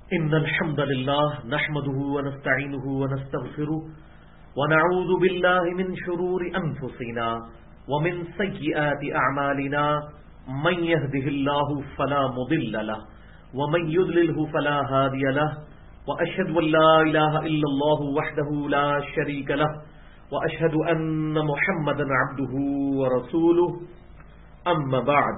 إن الحمد لله نحمده ونستعينه ونستغفره ونعوذ بالله من شرور أنفسنا ومن سيئات أعمالنا من يهده الله فلا مضل له ومن يضلله فلا هادي له وأشهد أن لا إله إلا الله وحده لا شريك له وأشهد أن محمدا عبده ورسوله أما بعد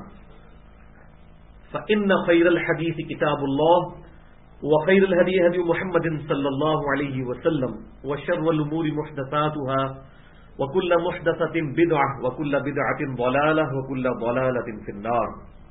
فإن خير الحديث كتاب الله وخير الهدي هدي محمد صلى الله عليه وسلم وشر الأمور محدثاتها وكل محدثة بدعة وكل بدعة ضلالة وكل ضلالة في النار.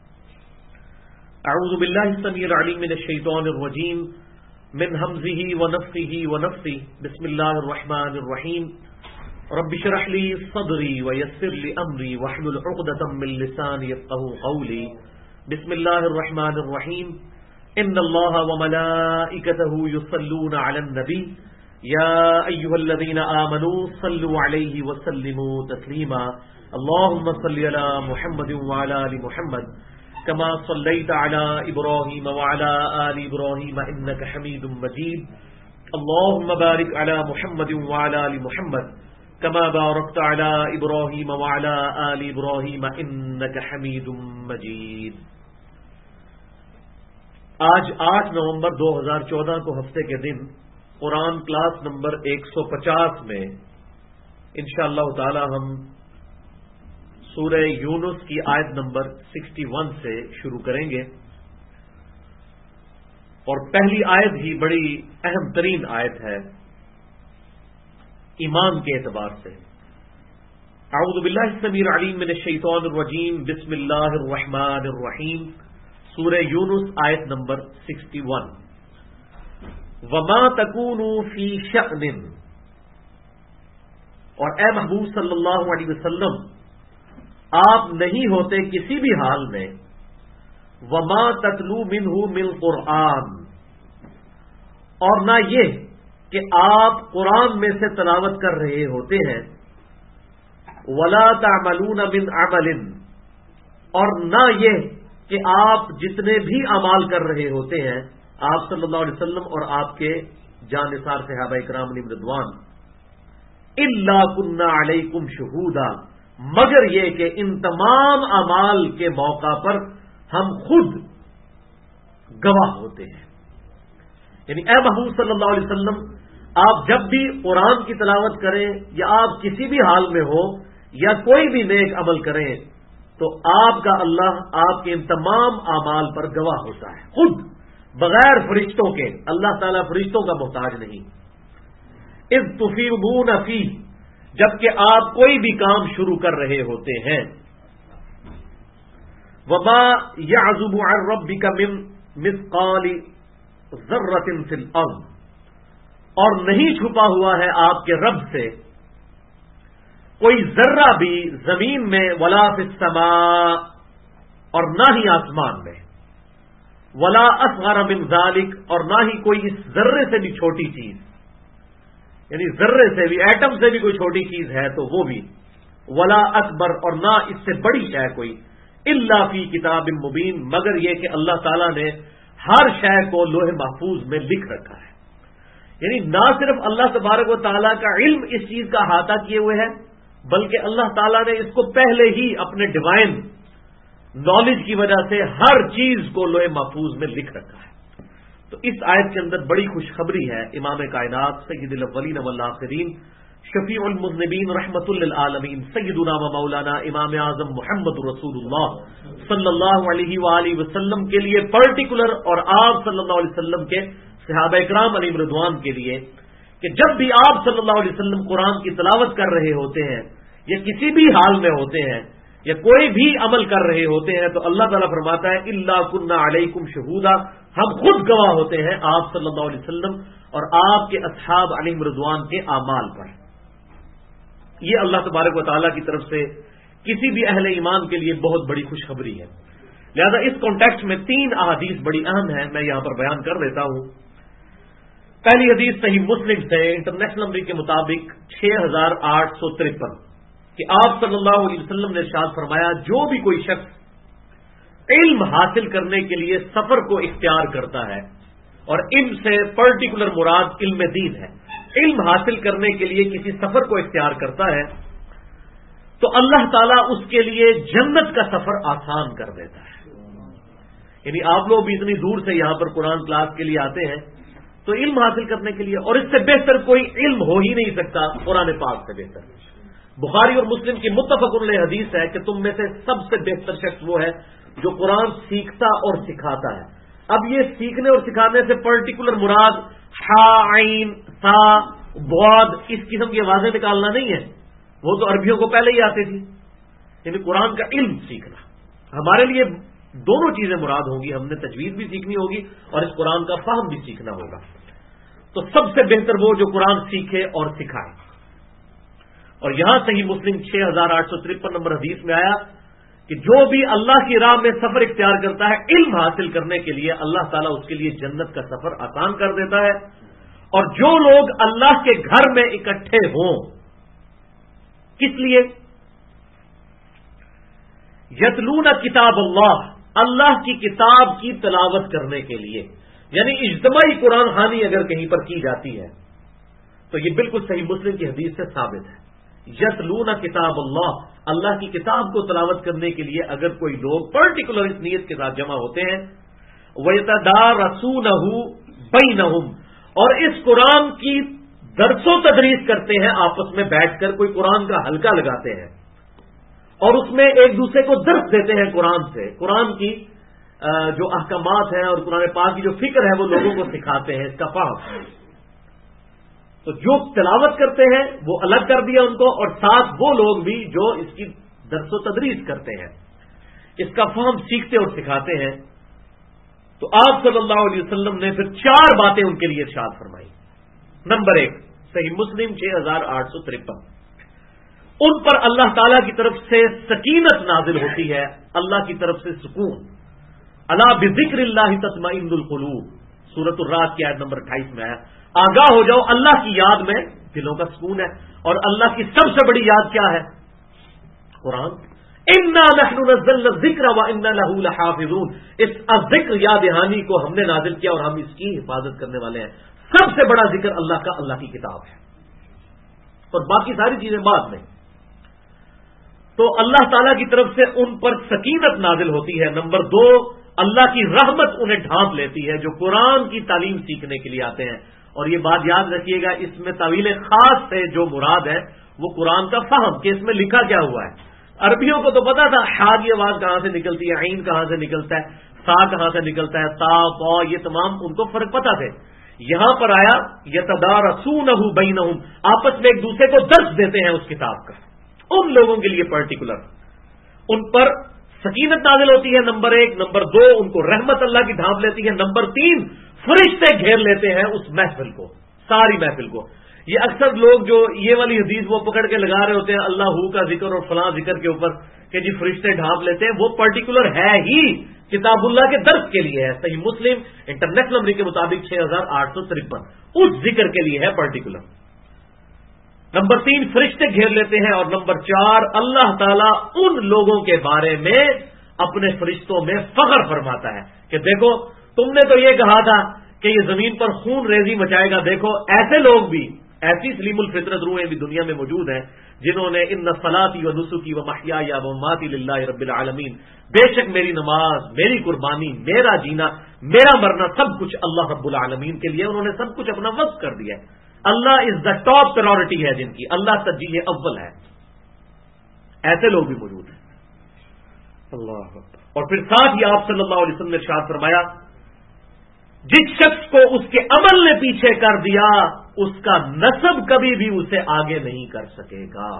أعوذ بالله السميع العليم من الشيطان الرجيم من همزه ونفخه ونفثه. بسم الله الرحمن الرحيم. رب اشرح لي صدري ويسر لي أمري واحلل عقدة من لساني يفقهوا قولي. بسم الله الرحمن الرحيم. ان اللہ وملائکته یصلون علی النبی یا ایھا الذین آمنوا صلوا علیہ وسلموا تسلیما. اللهم صل علی محمد وعلی آل محمد كما صلیت علی ابراہیم وعلی آل ابراہیم انک حمید مجید. اللهم بارک علی محمد وعلی آل محمد كما بارکت علی ابراہیم وعلی آل ابراہیم انک حمید مجید. آج 8 نومبر 2014 کو ہفتے کے دن قرآن کلاس نمبر 150 میں انشاءاللہ تعالی ہم سورہ یونس کی آیت نمبر 61 سے شروع کریں گے، اور پہلی آیت ہی بڑی اہم ترین آیت ہے ایمان کے اعتبار سے. اعوذ باللہ السمیع العلیم من الشیطان الرجیم. بسم اللہ الرحمن الرحیم. سورہ یونس آیت نمبر 61. وما تکونوا فی شأن، اور اے محبوب صلی اللہ علیہ وسلم آپ نہیں ہوتے کسی بھی حال میں وما تتلو منہ من قرآن، اور نہ یہ کہ آپ قرآن میں سے تلاوت کر رہے ہوتے ہیں، ولا تعملون من عمل، اور نہ یہ کہ آپ جتنے بھی اعمال کر رہے ہوتے ہیں آپ صلی اللہ علیہ وسلم اور آپ کے جانثار صحابہ کرام علیہم رضوان، الا کنا علیکم شہودا، مگر یہ کہ ان تمام اعمال کے موقع پر ہم خود گواہ ہوتے ہیں. یعنی اے محبوب صلی اللہ علیہ وسلم آپ جب بھی قرآن کی تلاوت کریں یا آپ کسی بھی حال میں ہو یا کوئی بھی نیک عمل کریں تو آپ کا اللہ آپ کے ان تمام اعمال پر گواہ ہوتا ہے، خود بغیر فرشتوں کے. اللہ تعالیٰ فرشتوں کا محتاج نہیں. اذ تفیضون فیہ، جبکہ آپ کوئی بھی کام شروع کر رہے ہوتے ہیں. وما یعزب عن ربک من مثقال ذرۃ فی الارض، اور نہیں چھپا ہوا ہے آپ کے رب سے کوئی ذرہ بھی زمین میں، ولا فی السماء، اور نہ ہی آسمان میں، ولا اصغر من ذالک، اور نہ ہی کوئی اس ذرے سے بھی چھوٹی چیز، یعنی ذرے سے بھی، ایٹم سے بھی کوئی چھوٹی چیز ہے تو وہ بھی، ولا اکبر، اور نہ اس سے بڑی شے کوئی، الا فی کتاب مبین، مگر یہ کہ اللہ تعالیٰ نے ہر شے کو لوح محفوظ میں لکھ رکھا ہے. یعنی نہ صرف اللہ تبارک و تعالیٰ کا علم اس چیز کا احاطہ کیے ہوئے ہے، بلکہ اللہ تعالیٰ نے اس کو پہلے ہی اپنے ڈیوائن نالج کی وجہ سے ہر چیز کو لوح محفوظ میں لکھ رکھا ہے. تو اس آیت کے اندر بڑی خوشخبری ہے. امام کائنات سید الاولین والآخرین شفیع المذنبین رحمۃ للعالمین سیدنا و مولانا امام اعظم محمد رسول اللہ صلی اللہ علیہ وآلہ وسلم کے لیے پرٹیکولر، اور آپ صلی اللہ علیہ وسلم کے صحابہ اکرام علیہم رضوان کے لیے، کہ جب بھی آپ صلی اللہ علیہ وسلم قرآن کی تلاوت کر رہے ہوتے ہیں یا کسی بھی حال میں ہوتے ہیں یا کوئی بھی عمل کر رہے ہوتے ہیں تو اللہ تعالیٰ فرماتا ہے الا کنا علیکم شہودا، ہم خود گواہ ہوتے ہیں آپ صلی اللہ علیہ وسلم اور آپ کے اصحاب علیہم رضوان کے اعمال پر. یہ اللہ تبارک و تعالیٰ کی طرف سے کسی بھی اہل ایمان کے لیے بہت بڑی خوشخبری ہے. لہذا اس کانٹیکسٹ میں 3 احادیث بڑی اہم ہیں، میں یہاں پر بیان کر دیتا ہوں. پہلی حدیث صحیح مسلم سے انٹرنیشنل نمبر کے مطابق 6853 کہ آپ صلی اللہ علیہ وسلم نے ارشاد فرمایا جو بھی کوئی شخص علم حاصل کرنے کے لیے سفر کو اختیار کرتا ہے اور علم سے پرٹیکولر مراد علم دین ہے. علم حاصل کرنے کے لیے کسی سفر کو اختیار کرتا ہے تو اللہ تعالیٰ اس کے لیے جنت کا سفر آسان کر دیتا ہے. یعنی آپ لوگ بھی اتنی دور سے یہاں پر قرآن کلاس کے لیے آتے ہیں تو علم حاصل کرنے کے لیے، اور اس سے بہتر کوئی علم ہو ہی نہیں سکتا قرآن پاک سے بہتر. بخاری اور مسلم کی متفق علیہ حدیث ہے کہ تم میں سے سب سے بہتر شخص وہ ہے جو قرآن سیکھتا اور سکھاتا ہے. اب یہ سیکھنے اور سکھانے سے پرٹیکولر مراد ہا عین سا بعد اس قسم کی آوازیں نکالنا نہیں ہے، وہ تو عربیوں کو پہلے ہی آتی تھی. یعنی قرآن کا علم سیکھنا. ہمارے لیے دونوں چیزیں مراد ہوں گی، ہم نے تجوید بھی سیکھنی ہوگی اور اس قرآن کا فہم بھی سیکھنا ہوگا. تو سب سے بہتر وہ جو قرآن سیکھے اور سکھائے. اور یہاں صحیح مسلم 6853 نمبر حدیث میں آیا کہ جو بھی اللہ کی راہ میں سفر اختیار کرتا ہے علم حاصل کرنے کے لیے، اللہ تعالیٰ اس کے لیے جنت کا سفر آسان کر دیتا ہے. اور جو لوگ اللہ کے گھر میں اکٹھے ہوں، کس لیے؟ یتلون کتاب اللہ کی کتاب کی تلاوت کرنے کے لیے. یعنی اجتماعی قرآن خوانی اگر کہیں پر کی جاتی ہے تو یہ بالکل صحیح مسلم کی حدیث سے ثابت ہے. یتلون کتاب اللہ کی کتاب کو تلاوت کرنے کے لیے اگر کوئی لوگ پرٹیکولر اس نیت کے ساتھ جمع ہوتے ہیں، وَيَتَدَارَسُونَهُ بَيْنَهُمْ، اور اس قرآن کی درس و تدریس کرتے ہیں، آپس میں بیٹھ کر کوئی قرآن کا حلقہ لگاتے ہیں اور اس میں ایک دوسرے کو درس دیتے ہیں قرآن سے، قرآن کی جو احکامات ہیں اور قرآن پاک کی جو فکر ہے وہ لوگوں کو سکھاتے ہیں، اس کا فہم. تو جو تلاوت کرتے ہیں وہ الگ کر دیا ان کو، اور ساتھ وہ لوگ بھی جو اس کی درس و تدریس کرتے ہیں، اس کا فہم سیکھتے اور سکھاتے ہیں. تو آپ صلی اللہ علیہ وسلم نے پھر 4 باتیں ان کے لیے ارشاد فرمائی. نمبر 1 صحیح مسلم 6853، ان پر اللہ تعالی کی طرف سے سکینت نازل ہوتی ہے، اللہ کی طرف سے سکون. الا بذکر اللہ تطمئن القلوب، سورۃ الرعد کی آیت نمبر 28 میں ہے. آگاہ ہو جاؤ، اللہ کی یاد میں دلوں کا سکون ہے. اور اللہ کی سب سے بڑی یاد کیا ہے؟ قرآن. انا نحن نزلنا الذکر وانا له لحافظون، اس ذکر یاد دہانی کو ہم نے نازل کیا اور ہم اس کی حفاظت کرنے والے ہیں. سب سے بڑا ذکر اللہ کا اللہ کی کتاب ہے، اور باقی ساری چیزیں بعد میں. تو اللہ تعالیٰ کی طرف سے ان پر سکینت نازل ہوتی ہے. نمبر 2 اللہ کی رحمت انہیں ڈھانپ لیتی ہے جو قرآن کی تعلیم سیکھنے کے لیے آتے ہیں. اور یہ بات یاد رکھیے گا، اس میں طویل خاص سے جو مراد ہے وہ قرآن کا فہم کہ اس میں لکھا کیا ہوا ہے. عربیوں کو تو پتا تھا ہا کی آواز کہاں سے نکلتی ہے، عین کہاں سے نکلتا ہے، سا کہاں سے نکلتا ہے، تا پا، یہ تمام ان کو فرق پتا تھے. یہاں پر آیا یتدارسونہ بینہم، آپس میں ایک دوسرے کو درس دیتے ہیں اس کتاب کا. ان لوگوں کے لیے پرٹیکولر ان پر سکینت نازل ہوتی ہے. نمبر 1. نمبر 2 ان کو رحمت اللہ کی ڈھانپ لیتی ہے. نمبر 3 فرشتے گھیر لیتے ہیں اس محفل کو، ساری محفل کو. یہ اکثر لوگ جو یہ والی حدیث وہ پکڑ کے لگا رہے ہوتے ہیں اللہ کا ذکر اور فلاں ذکر کے اوپر کہ جی فرشتے ڈھانپ لیتے ہیں، وہ پرٹیکولر ہے ہی کتاب اللہ کے درس کے لیے ہے. صحیح مسلم انٹرنیشنل نمبر کے مطابق 6853 اس ذکر کے لیے ہے پرٹیکولر. نمبر 3 فرشتے گھیر لیتے ہیں. اور نمبر 4 اللہ تعالیٰ ان لوگوں کے بارے میں اپنے فرشتوں میں فخر فرماتا ہے کہ دیکھو تم نے تو یہ کہا تھا کہ یہ زمین پر خون ریزی مچائے گا، دیکھو ایسے لوگ بھی، ایسی سلیم الفطرت روحیں بھی دنیا میں موجود ہیں جنہوں نے ان صلاتی و نسکی و محیای و مماتی للہ رب العالمین، بے شک میری نماز، میری قربانی، میرا جینا، میرا مرنا سب کچھ اللہ رب العالمین کے لیے، انہوں نے سب کچھ اپنا وقف کر دیا ہے. اللہ از دا ٹاپ پرائورٹی ہے جن کی، اللہ ترجیح اول ہے. ایسے لوگ بھی موجود ہیں. اللہ. اور پھر ساتھ ہی آپ صلی اللہ علیہ وسلم نے ارشاد فرمایا جس شخص کو اس کے عمل نے پیچھے کر دیا اس کا نسب کبھی بھی اسے آگے نہیں کر سکے گا.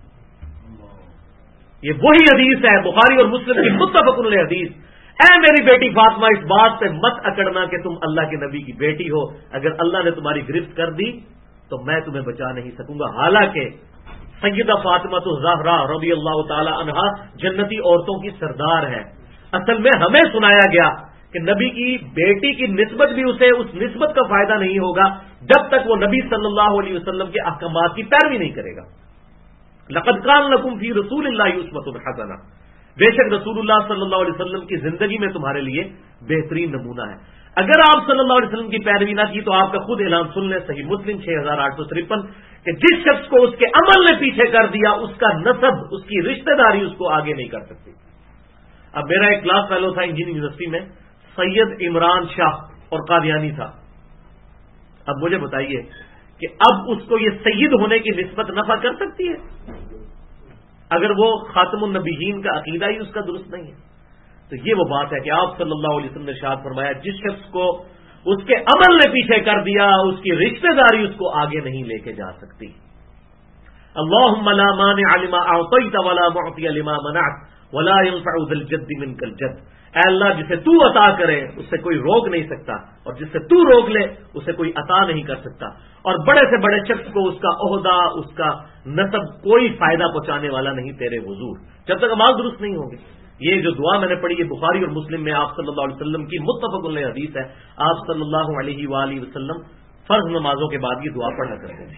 یہ وہی حدیث ہے بخاری اور مسلم کی متفق علیہ حدیث. اے میری بیٹی فاطمہ اس بات پہ مت اکڑنا کہ تم اللہ کے نبی کی بیٹی ہو، اگر اللہ نے تمہاری گرفت کر دی تو میں تمہیں بچا نہیں سکوں گا. حالانکہ سیدہ فاطمہ الزہرا رضی اللہ تعالی عنہا جنتی عورتوں کی سردار ہے. اصل میں ہمیں سنایا گیا کہ نبی کی بیٹی کی نسبت بھی اسے اس نسبت کا فائدہ نہیں ہوگا جب تک وہ نبی صلی اللہ علیہ وسلم کے احکامات کی پیروی نہیں کرے گا. لقد کان لکم فی رسول اللہ اسوۃ حسنہ، بے شک رسول اللہ صلی اللہ علیہ وسلم کی زندگی میں تمہارے لیے بہترین نمونہ ہے. اگر آپ صلی اللہ علیہ وسلم کی پیروی نہ کی تو آپ کا خود اعلان سن لیں, صحیح مسلم 6853, کہ جس شخص کو اس کے عمل نے پیچھے کر دیا اس کا نسب, اس کی رشتہ داری اس کو آگے نہیں کر سکتی. اب میرا ایک کلاس فیلو تھا انجینئرنگ یونیورسٹی میں, سید عمران شاہ اور قادیانی تھا. اب مجھے بتائیے کہ اب اس کو یہ سید ہونے کی نسبت نفع کر سکتی ہے اگر وہ خاتم النبیین کا عقیدہ ہی اس کا درست نہیں ہے؟ تو یہ وہ بات ہے کہ آپ صلی اللہ علیہ وسلم نے ارشاد فرمایا جس شخص کو اس کے عمل نے پیچھے کر دیا اس کی رشتہ داری اس کو آگے نہیں لے کے جا سکتی. اللہم لا مانع لما اعطیت ولا معطی لما منعت ولا ينفع ذا الجد منک الجد. اے اللہ جسے تو عطا کرے اس سے کوئی روک نہیں سکتا اور جس سے تو روک لے اسے کوئی عطا نہیں کر سکتا, اور بڑے سے بڑے شخص کو اس کا عہدہ اس کا نسب کوئی فائدہ پہنچانے والا نہیں تیرے حضور, جب تک عمال درست نہیں ہوں گے. یہ جو دعا میں نے پڑھی ہے بخاری اور مسلم میں آپ صلی اللہ علیہ وسلم کی متفق علیہ حدیث ہے. آپ صلی اللہ علیہ وآلہ وسلم فرض نمازوں کے بعد یہ دعا پڑھا کرتے ہیں.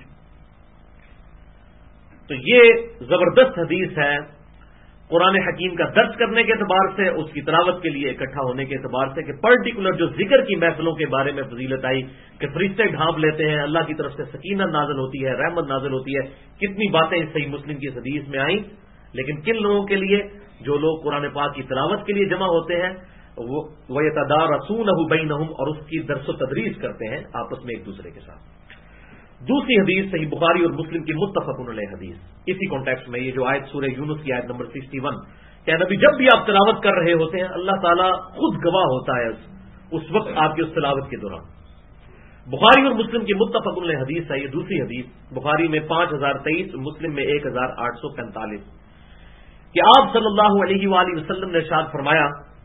تو یہ زبردست حدیث ہے قرآن حکیم کا درس کرنے کے اعتبار سے, اس کی تلاوت کے لیے اکٹھا ہونے کے اعتبار سے, کہ پرٹیکولر جو ذکر کی محفلوں کے بارے میں فضیلت آئی کہ فرشتے ڈھانپ لیتے ہیں, اللہ کی طرف سے سکینہ نازل ہوتی ہے, رحمت نازل ہوتی ہے. کتنی باتیں صحیح مسلم کی حدیث میں آئیں, لیکن کن لوگوں کے لیے؟ جو لوگ قرآن پاک کی تلاوت کے لیے جمع ہوتے ہیں, وہ یتدارسونہ بینہم, اور اس کی درس و تدریس کرتے ہیں آپس میں ایک دوسرے کے ساتھ. دوسری حدیث صحیح بخاری اور مسلم کی متفق علیہ حدیث, اسی کانٹیکسٹ میں یہ جو آیت سورہ یونس کی آیت نمبر 61 کہ نبی جب بھی آپ تلاوت کر رہے ہوتے ہیں اللہ تعالیٰ خود گواہ ہوتا ہے اس وقت آپ کی اس تلاوت کے دوران. بخاری اور مسلم کی متفق علیہ حدیث ہے یہ دوسری حدیث, بخاری میں 5023, مسلم میں 1845, کہ آپ صلی اللہ علیہ وآلہ وسلم نے ارشاد فرمایا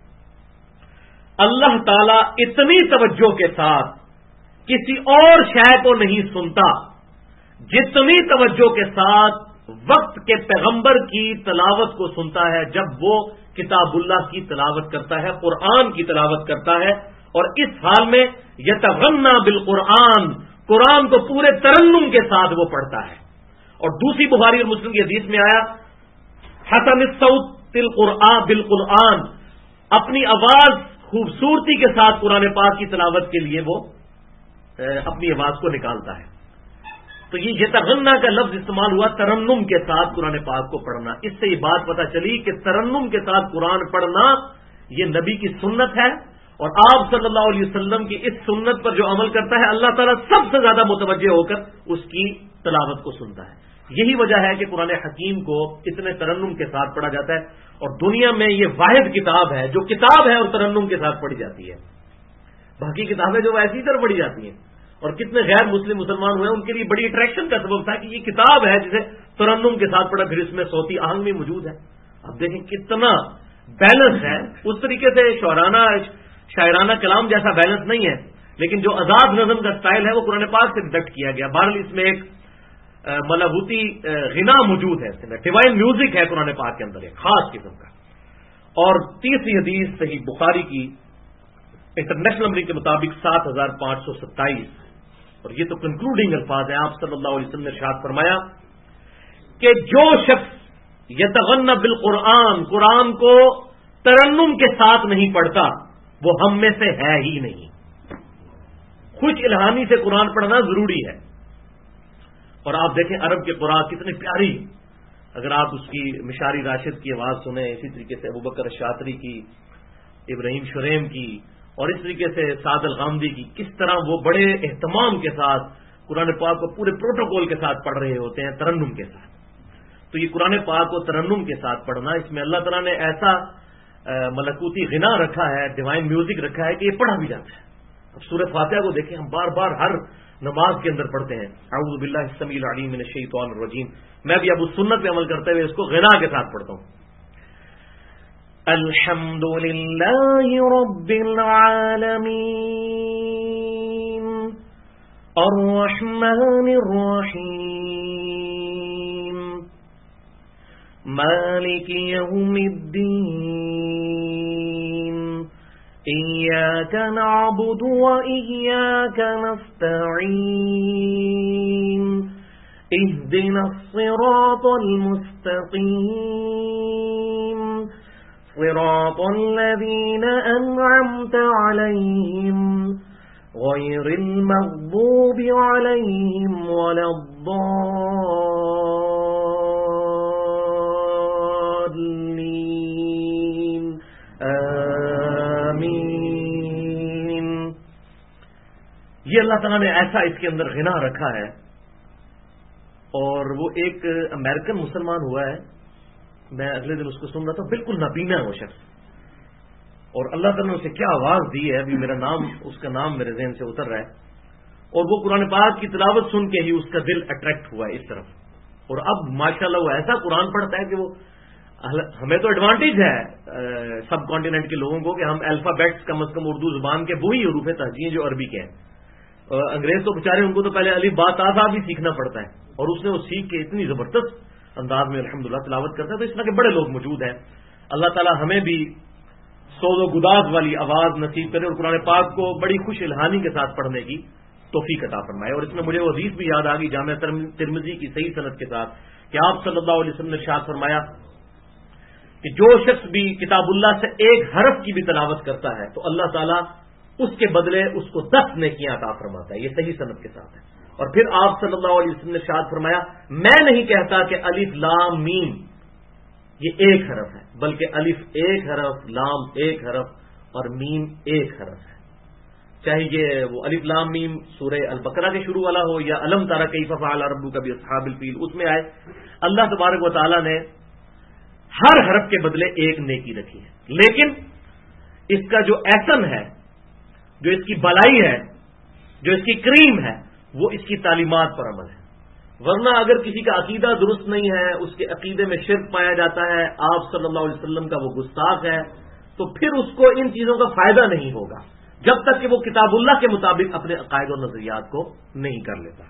اللہ تعالیٰ اتنی توجہ کے ساتھ کسی اور شے کو نہیں سنتا جتنی توجہ کے ساتھ وقت کے پیغمبر کی تلاوت کو سنتا ہے جب وہ کتاب اللہ کی تلاوت کرتا ہے, قرآن کی تلاوت کرتا ہے, اور اس حال میں یتغنی بالقرآن, قرآن کو پورے ترنم کے ساتھ وہ پڑھتا ہے. اور دوسری بخاری اور مسلم کی حدیث میں آیا حسن الصوت بالقرآن, اپنی آواز خوبصورتی کے ساتھ قرآن پاک کی تلاوت کے لیے وہ اپنی آواز کو نکالتا ہے. تو یہ یتغنی کا لفظ استعمال ہوا ترنم کے ساتھ قرآن پاک کو پڑھنا. اس سے یہ بات پتہ چلی کہ ترنم کے ساتھ قرآن پڑھنا یہ نبی کی سنت ہے, اور آپ صلی اللہ علیہ وسلم کی اس سنت پر جو عمل کرتا ہے اللہ تعالیٰ سب سے زیادہ متوجہ ہو کر اس کی تلاوت کو سنتا ہے. یہی وجہ ہے کہ قرآن حکیم کو اتنے ترنم کے ساتھ پڑھا جاتا ہے, اور دنیا میں یہ واحد کتاب ہے جو کتاب ہے اور ترنم کے ساتھ پڑھی جاتی ہے. باقی کتابیں جو ایسی طرح پڑھی جاتی ہیں, اور کتنے غیر مسلم مسلمان ہوئے ان کے لیے بڑی اٹریکشن کا سبب تھا کہ یہ کتاب ہے جسے ترنم کے ساتھ پڑھا, پھر اس میں صوتی آہنگ بھی موجود ہے. اب دیکھیں کتنا بیلنس ہے. اس طریقے سے شاعرانہ کلام جیسا بیلنس نہیں ہے, لیکن جو آزاد نظم کا سٹائل ہے وہ قرآن پاک سے ڈیڈکٹ کیا گیا. بہرحال اس میں ایک ملہوتی غنا موجود ہے, ڈیوائن میوزک ہے قرآن پاک کے اندر ایک خاص قسم کا. اور تیسری حدیث صحیح بخاری کی انٹرنیشنل نمبر کے مطابق 7527, اور یہ تو کنکلوڈنگ الفاظ ہیں. آپ صلی اللہ علیہ وسلم نے ارشاد فرمایا کہ جو شخص یتغنی بالقرآن, قرآن کو ترنم کے ساتھ نہیں پڑھتا وہ ہم میں سے ہے ہی نہیں. خوش الہانی سے قرآن پڑھنا ضروری ہے. اور آپ دیکھیں عرب کے قرآن کتنی پیاری, اگر آپ اس کی مشاری راشد کی آواز سنیں, اسی طریقے سے ابوبکر شاطری کی, ابراہیم شریم کی, اور اس طریقے سے سعد الغامدی کی, کس طرح وہ بڑے اہتمام کے ساتھ قرآن پاک کو پورے پروٹوکول کے ساتھ پڑھ رہے ہوتے ہیں ترنم کے ساتھ. تو یہ قرآن پاک کو ترنم کے ساتھ پڑھنا, اس میں اللہ تعالیٰ نے ایسا ملکوتی غنا رکھا ہے, ڈیوائن میوزک رکھا ہے کہ یہ پڑھا بھی جاتا ہے. اب سورہ فاتحہ کو دیکھیں, ہم بار بار ہر نماز کے اندر پڑھتے ہیں اعوذ باللہ السمیع العلیم من الشیطان الرجیم. میں بھی اب اس سنت پہ عمل کرتے ہوئے اس کو غنا کے ساتھ پڑھتا ہوں. الحمد للہ رب العالمین الرحمن الرحیم مالک یوم الدین إياك نعبد وإياك نستعين اهدنا الصراط المستقيم صراط الذين أنعمت عليهم غير المغضوب عليهم ولا الضالين آمین. یہ اللہ تعالیٰ نے ایسا اس کے اندر غنا رکھا ہے. اور وہ ایک امریکن مسلمان ہوا ہے، میں اگلے دن اس کو سن رہا تھا، بالکل نابینا ہے وہ شخص، اور اللہ تعالیٰ نے اسے کیا آواز دی ہے، ابھی میرا نام، اس کا نام میرے ذہن سے اتر رہا ہے. اور وہ قرآن پاک کی تلاوت سن کے ہی اس کا دل اٹریکٹ ہوا ہے اس طرف. اور اب ماشاءاللہ وہ ایسا قرآن پڑھتا ہے کہ وہ، ہمیں تو ایڈوانٹیج ہے سب کانٹیننٹ کے لوگوں کو کہ ہم الفابیٹس کم از کم اردو زبان کے وہی حروف تہجی جو عربی کے ہیں. انگریز تو بیچارے ان کو تو پہلے الف با تا بھی سیکھنا پڑتا ہے، اور اس نے وہ سیکھ کے اتنی زبردست انداز میں الحمدللہ تلاوت کرتا ہے. تو اس طرح کے بڑے لوگ موجود ہیں. اللہ تعالی ہمیں بھی سوز و گداز والی آواز نصیب کرے اور قرآن پاک کو بڑی خوش الہانی کے ساتھ پڑھنے کی توفیق عطا فرمائے. اور اس میں مجھے وہ حدیث بھی یاد آ گئی جامعہ ترمذی کی صحیح سند کے ساتھ کہ آپ صلی اللہ علیہ وسلم نے ارشاد فرمایا کہ جو شخص بھی کتاب اللہ سے ایک حرف کی بھی تلاوت کرتا ہے تو اللہ تعالیٰ اس کے بدلے اس کو 10 نیکیاں عطا فرماتا ہے. یہ صحیح سند کے ساتھ ہے. اور پھر آپ صلی اللہ علیہ وسلم نے ارشاد فرمایا میں نہیں کہتا کہ الف لام میم یہ ایک حرف ہے، بلکہ الف ایک حرف، لام ایک حرف اور میم ایک حرف ہے. چاہے یہ وہ الف لام میم سورہ البقرہ کے شروع والا ہو یا الم تری کیف فعل ربک باصحاب الفیل اس میں آئے، اللہ تبارک و تعالی نے ہر حرف کے بدلے ایک نیکی رکھی ہے. لیکن اس کا جو ایسن ہے، جو اس کی بلائی ہے، جو اس کی کریم ہے، وہ اس کی تعلیمات پر عمل ہے. ورنہ اگر کسی کا عقیدہ درست نہیں ہے، اس کے عقیدے میں شرک پایا جاتا ہے، آپ صلی اللہ علیہ وسلم کا وہ گستاخ ہے، تو پھر اس کو ان چیزوں کا فائدہ نہیں ہوگا جب تک کہ وہ کتاب اللہ کے مطابق اپنے عقائد اور نظریات کو نہیں کر لیتا.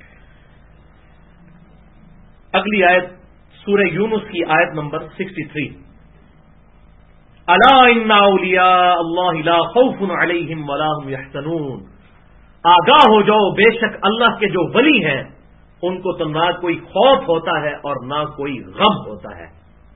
اگلی آیت سورہ یونس کی آیت نمبر 63. الا ان اولیاء اللہ لا خوف علیہم ولا هم یحزنون. آگاہ ہو جاؤ، بے شک اللہ کے جو ولی ہیں ان کو تو نہ کوئی خوف ہوتا ہے اور نہ کوئی غم ہوتا ہے.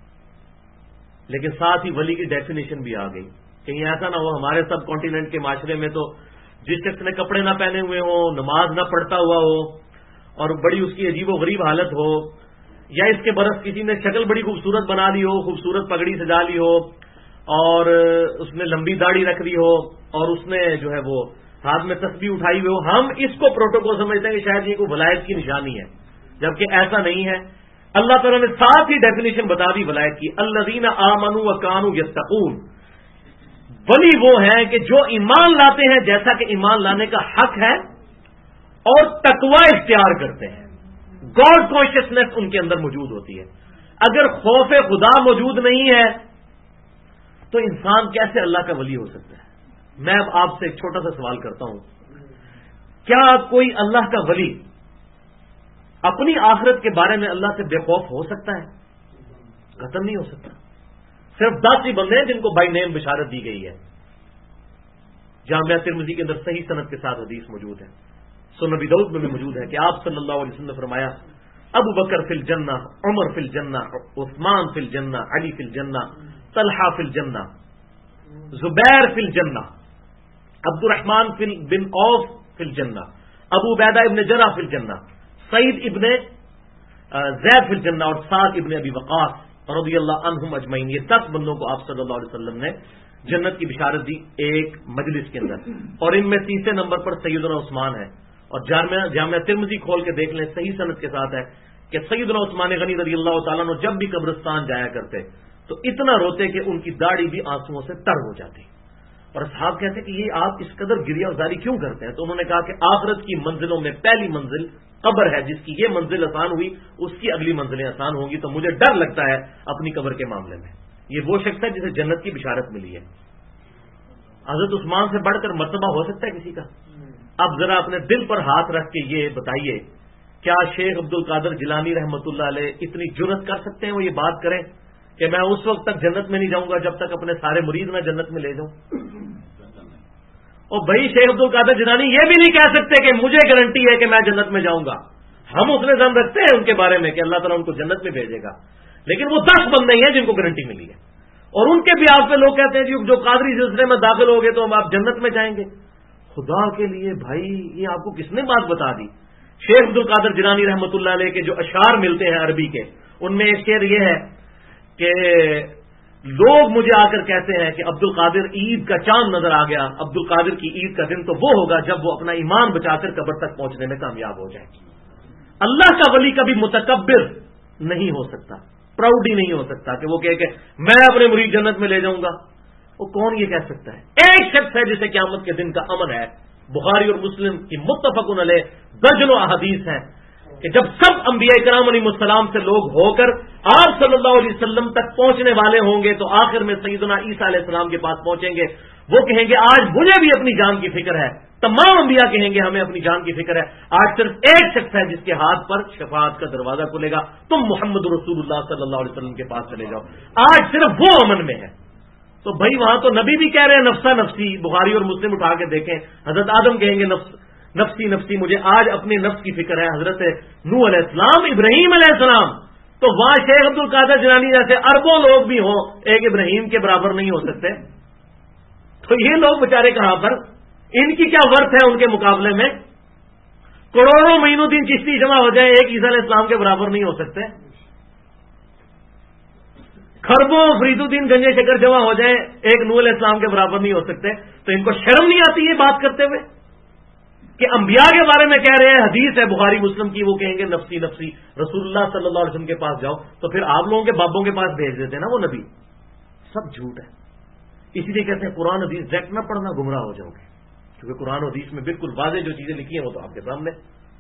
لیکن ساتھ ہی ولی کی ڈیفینیشن بھی آ گئی. کہیں ایسا نہ ہو ہمارے سب کانٹیننٹ کے معاشرے میں تو جس شخص نے کپڑے نہ پہنے ہوئے ہوں، نماز نہ پڑھتا ہوا ہو اور بڑی اس کی عجیب و غریب حالت ہو، یا اس کے برعکس کسی نے شکل بڑی خوبصورت بنا لی ہو، خوبصورت پگڑی سجا لی ہو اور اس نے لمبی داڑھی رکھ دی ہو اور اس نے جو ہے وہ ہاتھ میں تسبیح اٹھائی ہوئی ہو، ہم اس کو پروٹوکول سمجھتے ہیں کہ شاید یہ کوئی ولایت کی نشانی ہے، جبکہ ایسا نہیں ہے. اللہ تعالیٰ نے ساتھ ہی ڈیفینیشن بتا دی ولایت کی. الذین آمنوا وکانوا یتقون. ولی وہ ہیں کہ جو ایمان لاتے ہیں جیسا کہ ایمان لانے کا حق ہے اور تقوی اختیار کرتے ہیں. گاڈ کانشیسنیس ان کے اندر موجود ہوتی ہے. اگر خوف خدا موجود نہیں ہے تو انسان کیسے اللہ کا ولی ہو سکتا ہے؟ میں اب آپ سے ایک چھوٹا سا سوال کرتا ہوں، کیا کوئی اللہ کا ولی اپنی آخرت کے بارے میں اللہ سے بے خوف ہو سکتا ہے؟ قطعاً نہیں ہو سکتا. صرف 10 ہی بندے ہیں جن کو بائی نیم بشارت دی گئی ہے. جامعہ ترمذی کے اندر صحیح سند کے ساتھ حدیث موجود ہے، سنن ابی داؤد میں بھی موجود ہے کہ آپ صلی اللہ علیہ وسلم نے فرمایا ابو بکر فی الجنہ، عمر فی الجنہ، عثمان فی الجنہ، علی فی الجنہ، طلحہ فی الجنہ، زبیر فی الجنہ، عبد الرحمن بن عوف فی الجنہ، ابو عبیدہ ابن جرح فی الجنہ، سعید ابن زید فی الجنہ اور سعد ابن ابی وقاص رضی اللہ عنہم اجمعین. یہ 10 بندوں کو آپ صلی اللہ علیہ وسلم نے جنت کی بشارت دی ایک مجلس کے اندر، اور ان میں تیسرے نمبر پر سیدنا عثمان ہے. اور جامعہ ترمذی کھول کے دیکھ لیں، صحیح سند کے ساتھ ہے کہ سیدنا عثمان غنی رضی اللہ تعالیٰ عنہ جب بھی قبرستان جایا کرتے تو اتنا روتے کہ ان کی داڑھی بھی آنسوؤں سے تر ہو جاتی. اور صاحب کہتے کہ یہ آپ اس قدر گریہ ازاری کیوں کرتے ہیں؟ تو انہوں نے کہا کہ آخرت کی منزلوں میں پہلی منزل قبر ہے، جس کی یہ منزل آسان ہوئی اس کی اگلی منزلیں آسان ہوں گی، تو مجھے ڈر لگتا ہے اپنی قبر کے معاملے میں. یہ وہ شخص ہے جسے جنت کی بشارت ملی ہے. حضرت عثمان سے بڑھ کر مرتبہ ہو سکتا ہے کسی کا؟ اب ذرا اپنے دل پر ہاتھ رکھ کے یہ بتائیے، کیا شیخ عبد القادر جیلانی رحمۃ اللہ علیہ اتنی جرت کر سکتے ہیں وہ یہ بات کریں کہ میں اس وقت تک جنت میں نہیں جاؤں گا جب تک اپنے سارے مرید میں جنت میں لے جاؤں؟ اور بھائی شیخ عبد القادر جیلانی یہ بھی نہیں کہہ سکتے کہ مجھے گارنٹی ہے کہ میں جنت میں جاؤں گا. ہم اس میں دم رکھتے ہیں ان کے بارے میں کہ اللہ تعالیٰ ان کو جنت میں بھیجے گا، لیکن وہ 10 بندے ہیں جن کو گارنٹی ملی ہے. اور ان کے بیاض پہ لوگ کہتے ہیں جی جو قادری سلسلے میں داخل ہو گئے تو ہم آپ جنت میں جائیں گے. خدا کے لیے بھائی یہ آپ کو کس نے بات بتا دی؟ شیخ عبد القادر جیلانی رحمۃ اللہ علیہ کے جو اشعار ملتے ہیں عربی کے، ان میں ایک شعر یہ ہے کہ لوگ مجھے آ کر کہتے ہیں کہ عبد القادر عید کا چاند نظر آ گیا. عبد القادر کی عید کا دن تو وہ ہوگا جب وہ اپنا ایمان بچا کر قبر تک پہنچنے میں کامیاب ہو جائے. اللہ کا ولی کبھی متکبر نہیں ہو سکتا، پراؤڈ ہی نہیں ہو سکتا کہ وہ کہے کہ میں اپنے مرید جنت میں لے جاؤں گا. وہ کون یہ کہہ سکتا ہے؟ ایک شخص ہے جسے قیامت کے دن کا امن ہے. بخاری اور مسلم کی متفق علیہ درجنوں احادیث ہیں کہ جب سب انبیاء کرام علیہ السلام سے لوگ ہو کر آپ صلی اللہ علیہ وسلم تک پہنچنے والے ہوں گے تو آخر میں سیدنا عیسیٰ علیہ السلام کے پاس پہنچیں گے. وہ کہیں گے آج مجھے بھی اپنی جان کی فکر ہے. تمام انبیاء کہیں گے ہمیں اپنی جان کی فکر ہے. آج صرف ایک شخص ہے جس کے ہاتھ پر شفاعت کا دروازہ کھلے گا. تم محمد رسول اللہ صلی اللہ علیہ وسلم کے پاس چلے جاؤ. آج صرف وہ امن میں ہے. تو بھائی وہاں تو نبی بھی کہہ رہے ہیں نفسا نفسی. بخاری اور مسلم اٹھا کے دیکھیں، حضرت آدم کہیں گے نفسی نفسی، مجھے آج اپنے نفس کی فکر ہے. حضرت نوح علیہ السلام، ابراہیم علیہ السلام. تو وہاں شیخ عبد القادر جیلانی جیسے اربوں لوگ بھی ہوں، ایک ابراہیم کے برابر نہیں ہو سکتے. تو یہ لوگ بےچارے کہاں پر، ان کی کیا ورث ہے ان کے مقابلے میں؟ کروڑوں معین الدین چشتی جمع ہو جائے ایک عیسیٰ علیہ السلام کے برابر نہیں ہو سکتے. خربوں فرید الدین گنجے شکر جمع ہو جائیں ایک نوح علیہ السلام کے برابر نہیں ہو سکتے. تو ان کو شرم نہیں آتی یہ بات کرتے ہوئے کہ انبیاء کے بارے میں کہہ رہے ہیں؟ حدیث ہے بخاری مسلم کی، وہ کہیں گے نفسی نفسی. رسول اللہ صلی اللہ علیہ وسلم کے پاس جاؤ تو پھر آپ لوگوں کے بابوں کے پاس بھیج دیتے ہیں نا وہ نبی. سب جھوٹ ہے. اسی لیے کہتے ہیں قرآن حدیث ڈائریکٹ نہ پڑھنا، گمراہ ہو جاؤ گے. کیونکہ قرآن حدیث میں بالکل واضح جو چیزیں لکھی ہیں وہ تو آپ کے سامنے.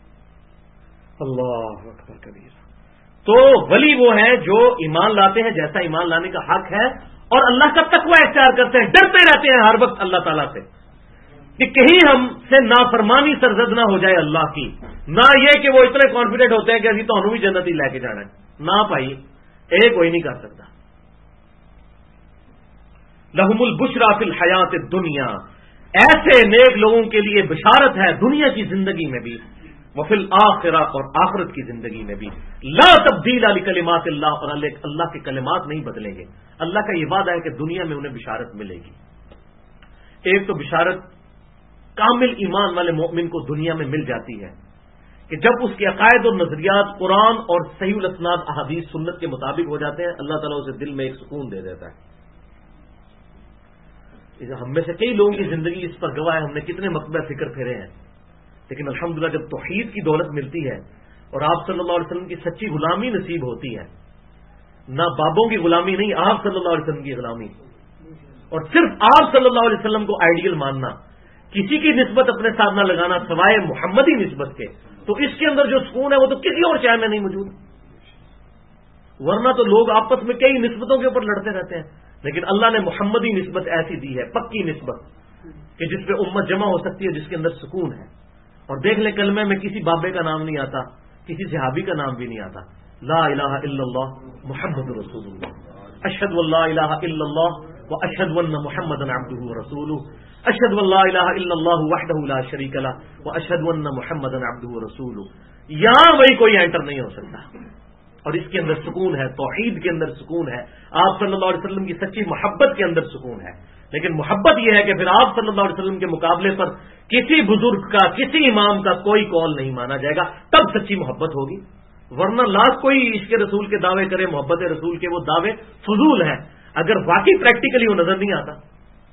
اللہ اکبر کبیر. تو ولی وہ ہیں جو ایمان لاتے ہیں جیسا ایمان لانے کا حق ہے، اور اللہ کا تقوی اختیار کرتے ہیں، ڈرتے رہتے ہیں ہر وقت اللہ تعالیٰ سے کہ کہیں ہم سے نافرمانی سرزد نہ ہو جائے اللہ کی. نہ یہ کہ وہ اتنے کانفیڈنٹ ہوتے ہیں کہ ابھی تو ہم بھی جنت ہی لے کے جانا ہے. نہ بھائی، ایک کوئی نہیں کر سکتا. لہم البشرا فی الحیات الدنیا، ایسے نیک لوگوں کے لیے بشارت ہے دنیا کی زندگی میں بھی، وفی الآخرہ، اور آخرت کی زندگی میں بھی. لا تبدیل لکلمات اللہ، اور اللہ کے کلمات نہیں بدلیں گے. اللہ کا یہ وعدہ ہے کہ دنیا میں انہیں بشارت ملے گی. ایک تو بشارت کامل ایمان والے مومن کو دنیا میں مل جاتی ہے کہ جب اس کے عقائد اور نظریات قرآن اور صحیح الاسناد احادیث سنت کے مطابق ہو جاتے ہیں، اللہ تعالیٰ اسے دل میں ایک سکون دے دیتا ہے. ہم میں سے کئی لوگوں کی زندگی اس پر گواہ ہے، ہم نے کتنے مکتبہ فکر پھیرے ہیں، لیکن الحمدللہ جب توحید کی دولت ملتی ہے اور آپ صلی اللہ علیہ وسلم کی سچی غلامی نصیب ہوتی ہے، نہ بابوں کی غلامی نہیں، آپ صلی اللہ علیہ وسلم کی غلامی، اور صرف آپ صلی اللہ علیہ وسلم کو آئیڈیل ماننا، کسی کی نسبت اپنے ساتھ نہ لگانا سوائے محمدی نسبت کے، تو اس کے اندر جو سکون ہے وہ تو کسی اور شے میں نہیں موجود. ورنہ تو لوگ آپس میں کئی نسبتوں کے اوپر لڑتے رہتے ہیں، لیکن اللہ نے محمدی نسبت ایسی دی ہے، پکی نسبت کہ جس پہ امت جمع ہو سکتی ہے، جس کے اندر سکون ہے. اور دیکھ لیں کلمے میں کسی بابے کا نام نہیں آتا، کسی صحابی کا نام بھی نہیں آتا. لا الہ الا اللہ محمد رسول اللہ، اشہد ان لا الہ الا اللہ واشہد ان محمدا عبدہ ورسولہ، اشہد ان لا الہ الا اللہ وحدہ لا شریک لہ واشہد ان محمدا عبدہ ورسولہ. یہاں وہی کوئی انٹر نہیں ہو سکتا. اور اس کے اندر سکون ہے، توحید کے اندر سکون ہے، آپ صلی اللہ علیہ وسلم کی سچی محبت کے اندر سکون ہے. لیکن محبت یہ ہے کہ پھر آپ صلی اللہ علیہ وسلم کے مقابلے پر کسی بزرگ کا، کسی امام کا کوئی قول نہیں مانا جائے گا، تب سچی محبت ہوگی. ورنہ لاکھ کوئی عشق رسول کے دعوے کرے، محبت رسول کے، وہ دعوے فضول ہیں اگر واقعی پریکٹیکلی وہ نظر نہیں آتا.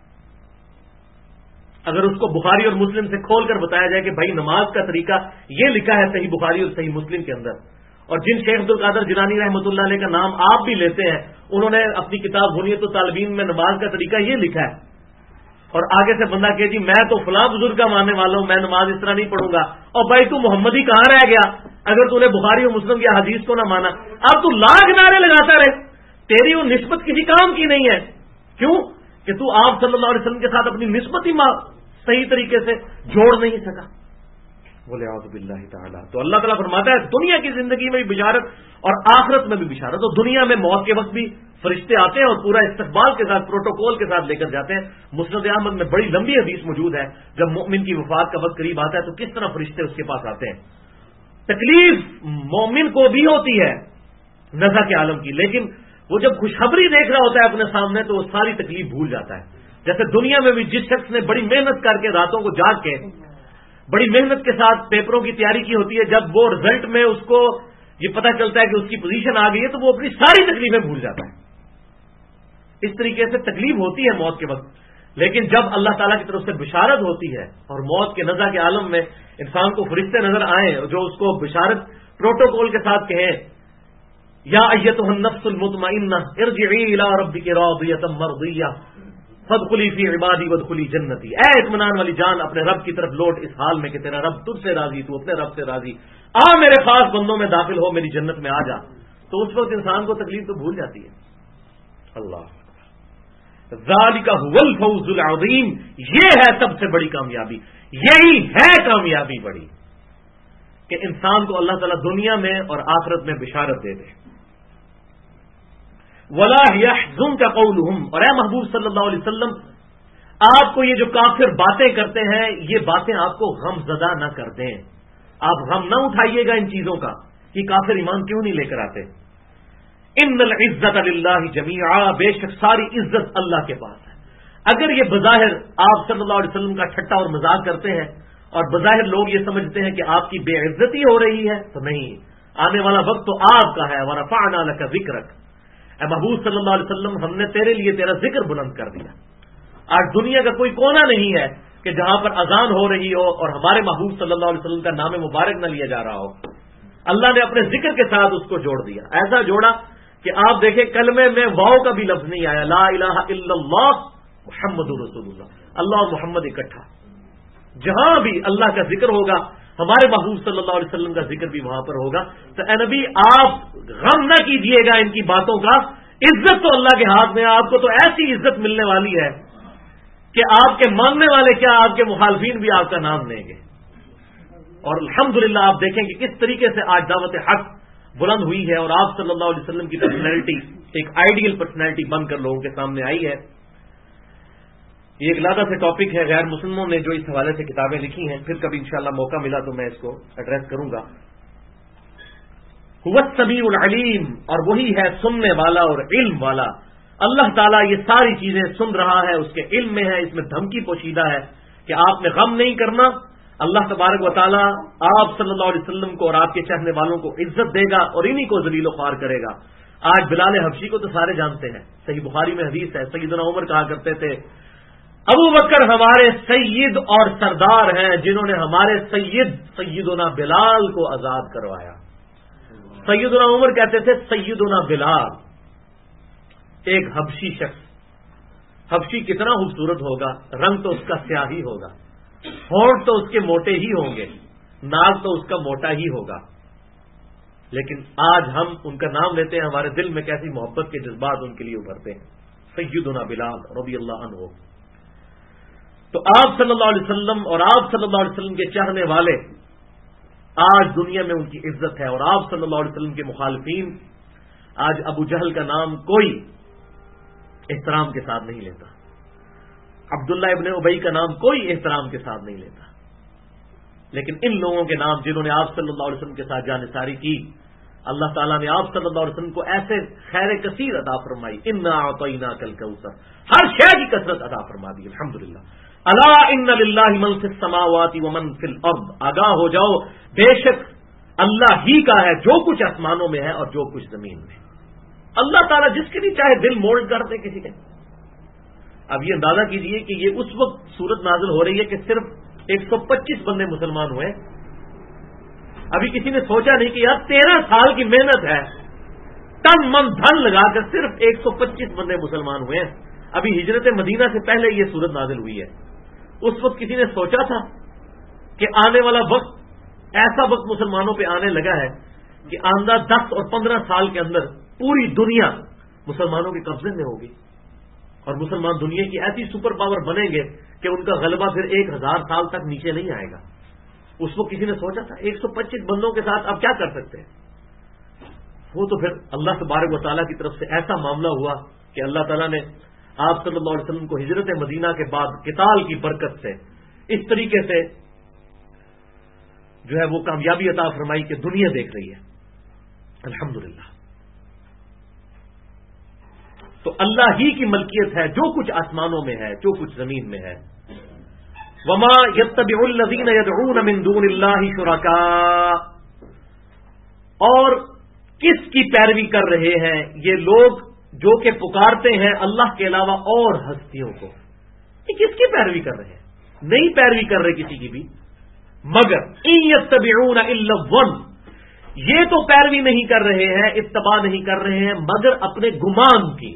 اگر اس کو بخاری اور مسلم سے کھول کر بتایا جائے کہ بھائی نماز کا طریقہ یہ لکھا ہے صحیح بخاری اور صحیح مسلم کے اندر، اور جن شیخ عبد القادر جیلانی رحمۃ اللہ علیہ کا نام آپ بھی لیتے ہیں، انہوں نے اپنی کتاب بنیت الطالبین میں نماز کا طریقہ یہ لکھا ہے، اور آگے سے بندہ کہ جی میں تو فلاں بزرگ کا ماننے والا ہوں، میں نماز اس طرح نہیں پڑھوں گا، اور بھائی تو محمدی کہاں رہ گیا اگر تو نے بخاری اور مسلم کی حدیث کو نہ مانا. اب تو لاکھ نعرے لگاتا رہے، تیری وہ نسبت کسی کام کی نہیں ہے. کیوں کہ تو آپ صلی اللہ علیہ وسلم کے ساتھ اپنی نسبت ہی صحیح طریقے سے جوڑ نہیں سکا. بولے اعوذ باللہ تعالیٰ. تو اللہ تعالیٰ فرماتا ہے دنیا کی زندگی میں بھی بشارت اور آخرت میں بھی بشارت. اور دنیا میں موت کے وقت بھی فرشتے آتے ہیں اور پورا استقبال کے ساتھ، پروٹوکول کے ساتھ لے کر جاتے ہیں. مسند احمد میں بڑی لمبی حدیث موجود ہے، جب مومن کی وفات کا وقت قریب آتا ہے تو کس طرح فرشتے اس کے پاس آتے ہیں. تکلیف مومن کو بھی ہوتی ہے نزع کے عالم کی، لیکن وہ جب خوشخبری دیکھ رہا ہوتا ہے اپنے سامنے تو وہ ساری تکلیف بھول جاتا ہے. جیسے دنیا میں بھی جس شخص نے بڑی محنت کر کے راتوں کو جاگ کے بڑی محنت کے ساتھ پیپروں کی تیاری کی ہوتی ہے، جب وہ رزلٹ میں اس کو یہ پتہ چلتا ہے کہ اس کی پوزیشن آ گئی ہے تو وہ اپنی ساری تکلیفیں بھول جاتا ہے. اس طریقے سے تکلیف ہوتی ہے موت کے وقت، لیکن جب اللہ تعالیٰ کی طرف سے بشارت ہوتی ہے اور موت کے نزا کے عالم میں انسان کو فرشتے نظر آئیں جو اس کو بشارت پروٹوکول کے ساتھ کہیں، یا ایتھا النفس المطمئنہ ارجعی الی ربک راضیۃ مرضیہ فادخلی فی عبادی وادخلی جنتی. اے اطمینان والی جان اپنے رب کی طرف لوٹ اس حال میں کہ تیرا رب تجھ سے راضی، تو اپنے رب سے راضی، آ میرے خاص بندوں میں داخل ہو، میری جنت میں آ جا. تو اس وقت انسان کو تکلیف تو بھول جاتی ہے. اللہ ذالک هو الفوز العظیم، یہ ہے سب سے بڑی کامیابی، یہی ہے کامیابی بڑی کہ انسان کو اللہ تعالیٰ دنیا میں اور آخرت میں بشارت دے دے. وَلَا يَحْزُنْكَ قَوْلُهُمْ، اور اے محبوب صلی اللہ علیہ وسلم آپ کو یہ جو کافر باتیں کرتے ہیں یہ باتیں آپ کو غم زدہ نہ کر دیں. آپ غم نہ اٹھائیے گا ان چیزوں کا کہ کافر ایمان کیوں نہیں لے کر آتے. ان العزت للہ جمیعا، بے شک ساری عزت اللہ کے پاس ہے. اگر یہ بظاہر آپ صلی اللہ علیہ وسلم کا ٹھٹا اور مذاق کرتے ہیں اور بظاہر لوگ یہ سمجھتے ہیں کہ آپ کی بے عزتی ہو رہی ہے تو نہیں، آنے والا وقت تو آپ کا ہے. وَرَفَعْنَا لَكَ ذِكْرَكَ، اے محبوب صلی اللہ علیہ وسلم ہم نے تیرے لیے تیرا ذکر بلند کر دیا. آج دنیا کا کوئی کونا نہیں ہے کہ جہاں پر اذان ہو رہی ہو اور ہمارے محبوب صلی اللہ علیہ وسلم کا نام مبارک نہ لیا جا رہا ہو. اللہ نے اپنے ذکر کے ساتھ اس کو جوڑ دیا، ایسا جوڑا کہ آپ دیکھیں کلمے میں واو کا بھی لفظ نہیں آیا. لا الہ الا اللہ محمد رسول اللہ، اللہ اور محمد اکٹھا. جہاں بھی اللہ کا ذکر ہوگا ہمارے محبوب صلی اللہ علیہ وسلم کا ذکر بھی وہاں پر ہوگا. تو اے نبی آپ غم نہ کیجئے گا ان کی باتوں کا، عزت تو اللہ کے ہاتھ میں. آپ کو تو ایسی عزت ملنے والی ہے کہ آپ کے ماننے والے کیا آپ کے مخالفین بھی آپ کا نام لیں گے. اور الحمدللہ آپ دیکھیں کہ کس طریقے سے آج دعوت حق بلند ہوئی ہے اور آپ صلی اللہ علیہ وسلم کی پرسنالٹی ایک آئیڈیل پرسنالٹی بن کر لوگوں کے سامنے آئی ہے. یہ ایک علیحدہ سے ٹاپک ہے، غیر مسلموں نے جو اس حوالے سے کتابیں لکھی ہیں، پھر کبھی انشاءاللہ موقع ملا تو میں اس کو ایڈریس کروں گا. هو السمیع العلیم، اور وہی ہے سننے والا اور علم والا. اللہ تعالیٰ یہ ساری چیزیں سن رہا ہے، اس کے علم میں ہے، اس میں دھمکی پوشیدہ ہے کہ آپ نے غم نہیں کرنا. اللہ تبارک و تعالیٰ آپ صلی اللہ علیہ وسلم کو اور آپ کے چاہنے والوں کو عزت دے گا اور انہی کو ذلیل و خوار کرے گا. آج بلال حبشی کو تو سارے جانتے ہیں، صحیح بخاری میں حدیث ہے، سیدنا عمر کہا کرتے تھے ابو بکر ہمارے سید اور سردار ہیں جنہوں نے ہمارے سیدنا بلال کو آزاد کروایا. سیدنا عمر کہتے تھے سیدنا بلال. ایک حبشی شخص، حبشی کتنا خوبصورت ہوگا، رنگ تو اس کا سیاہ ہی ہوگا، ہونٹ تو اس کے موٹے ہی ہوں گے، ناک تو اس کا موٹا ہی ہوگا، لیکن آج ہم ان کا نام لیتے ہیں ہمارے دل میں کیسی محبت کے جذبات ان کے لیے ابھرتے ہیں. سیدنا بلال رضی اللہ عنہ. تو آپ صلی اللہ علیہ وسلم اور آپ صلی اللہ علیہ وسلم کے چاہنے والے آج دنیا میں ان کی عزت ہے، اور آپ صلی اللہ علیہ وسلم کے مخالفین آج ابو جہل کا نام کوئی احترام کے ساتھ نہیں لیتا، عبداللہ ابن ابی کا نام کوئی احترام کے ساتھ نہیں لیتا. لیکن ان لوگوں کے نام جنہوں نے آپ صلی اللہ علیہ وسلم کے ساتھ جانثاری کی، اللہ تعالیٰ نے آپ صلی اللہ علیہ وسلم کو ایسے خیر کثیر عطا فرمائی. انا اعطیناک الکوثر، ہر شے کی کثرت عطا فرما دی. الحمدللہ. الا ان للہ من فی السماوات ومن فی الارض، آگاہ ہو جاؤ بے شک اللہ ہی کا ہے جو کچھ آسمانوں میں ہے اور جو کچھ زمین میں. اللہ تعالیٰ جس کے لیے چاہے دل مولڈ کر دے کسی کے. اب یہ اندازہ کیجئے کہ یہ اس وقت صورت نازل ہو رہی ہے کہ صرف 125 بندے مسلمان ہوئے. ابھی کسی نے سوچا نہیں کہ یار 13 سال کی محنت ہے، تن من دھن لگا کر صرف 125 بندے مسلمان ہوئے ہیں. ابھی ہجرت مدینہ سے پہلے یہ صورت نازل ہوئی ہے. اس وقت کسی نے سوچا تھا کہ آنے والا وقت ایسا وقت مسلمانوں پہ آنے لگا ہے کہ آئندہ 10 اور 15 سال کے اندر پوری دنیا مسلمانوں کے قبضے میں ہوگی اور مسلمان دنیا کی ایسی سپر پاور بنیں گے کہ ان کا غلبہ پھر 1000 سال تک نیچے نہیں آئے گا. اس وقت کسی نے سوچا تھا 125 بندوں کے ساتھ اب کیا کر سکتے ہیں. وہ تو پھر اللہ تبارک و تعالیٰ کی طرف سے ایسا معاملہ ہوا کہ اللہ تعالیٰ نے آپ صلی اللہ علیہ وسلم کو ہجرت مدینہ کے بعد قتال کی برکت سے اس طریقے سے جو ہے وہ کامیابی عطا فرمائی کہ دنیا دیکھ رہی ہے. الحمدللہ. تو اللہ ہی کی ملکیت ہے جو کچھ آسمانوں میں ہے، جو کچھ زمین میں ہے. وما يتبع الذين يدعون من دون الله شركاء، اور کس کی پیروی کر رہے ہیں یہ لوگ جو کہ پکارتے ہیں اللہ کے علاوہ اور ہستیوں کو. یہ کس کی پیروی کر رہے ہیں؟ نہیں پیروی کر رہے کسی کی بھی، مگر ان يتبعون الا الظن، یہ تو پیروی نہیں کر رہے ہیں، اتباع نہیں کر رہے ہیں مگر اپنے گمان کی.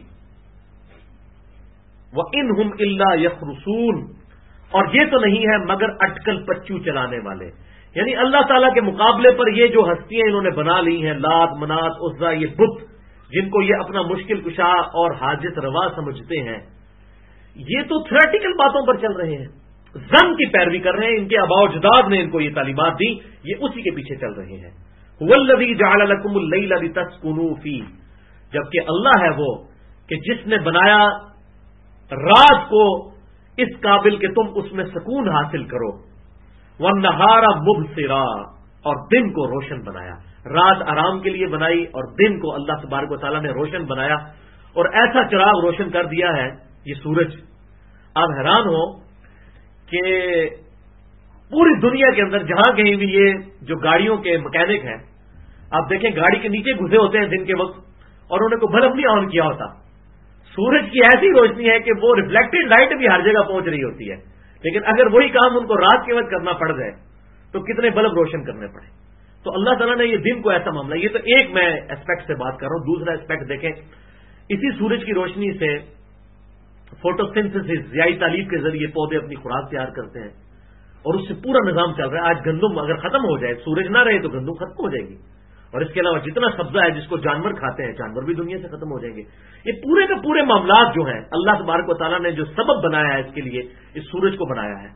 وَإِنْهُمْ إِلَّا يَخْرُصُونَ، اور یہ تو نہیں ہے مگر اٹکل پچو چلانے والے. یعنی اللہ تعالیٰ کے مقابلے پر یہ جو ہستیاں انہوں نے بنا لی ہیں، لات منات عزا، یہ بت جن کو یہ اپنا مشکل کشا اور حاجت روا سمجھتے ہیں، یہ تو تھیوریٹیکل باتوں پر چل رہے ہیں، زن کی پیروی کر رہے ہیں. ان کے آباء و اجداد نے ان کو یہ تعلیمات دی، یہ اسی کے پیچھے چل رہے ہیں. هُوَ الَّذِي جَعَلَ لَكُمُ اللَّيْلَ لِتَسْكُنُوا فِيهِ، جبکہ اللہ ہے وہ کہ جس نے بنایا رات کو اس قابل کہ تم اس میں سکون حاصل کرو. وَالنَّهَارَ مُبْصِرًا، اور دن کو روشن بنایا. رات آرام کے لیے بنائی اور دن کو اللہ تبارک و تعالیٰ نے روشن بنایا، اور ایسا چراغ روشن کر دیا ہے یہ سورج. آپ حیران ہو کہ پوری دنیا کے اندر جہاں کہیں بھی یہ جو گاڑیوں کے مکینک ہیں، آپ دیکھیں گاڑی کے نیچے گھسے ہوتے ہیں دن کے وقت اور انہوں نے کوئی بلب نہیں آن کیا ہوتا. سورج کی ایسی روشنی ہے کہ وہ ریفلیکٹڈ لائٹ بھی ہر جگہ پہنچ رہی ہوتی ہے، لیکن اگر وہی کام ان کو رات کے وقت کرنا پڑ جائے تو کتنے بلب روشن کرنے پڑے. تو اللہ تعالیٰ نے یہ دن کو ایسا معاملہ، یہ تو ایک میں اسپیکٹ سے بات کر رہا ہوں. دوسرا اسپیکٹ دیکھیں، اسی سورج کی روشنی سے فوٹوسنتھسس، ضیائی تعلیب کے ذریعے پودے اپنی خوراک تیار کرتے ہیں اور اس سے پورا نظام چل رہا ہے. آج گندم اگر ختم ہو جائے، سورج نہ رہے تو گندم ختم ہو جائے گی، اور اس کے علاوہ جتنا سبزہ ہے جس کو جانور کھاتے ہیں، جانور بھی دنیا سے ختم ہو جائیں گے. یہ پورے کے پورے معاملات جو ہیں اللہ تبارک و تعالیٰ نے جو سبب بنایا ہے اس کے لیے، اس سورج کو بنایا ہے.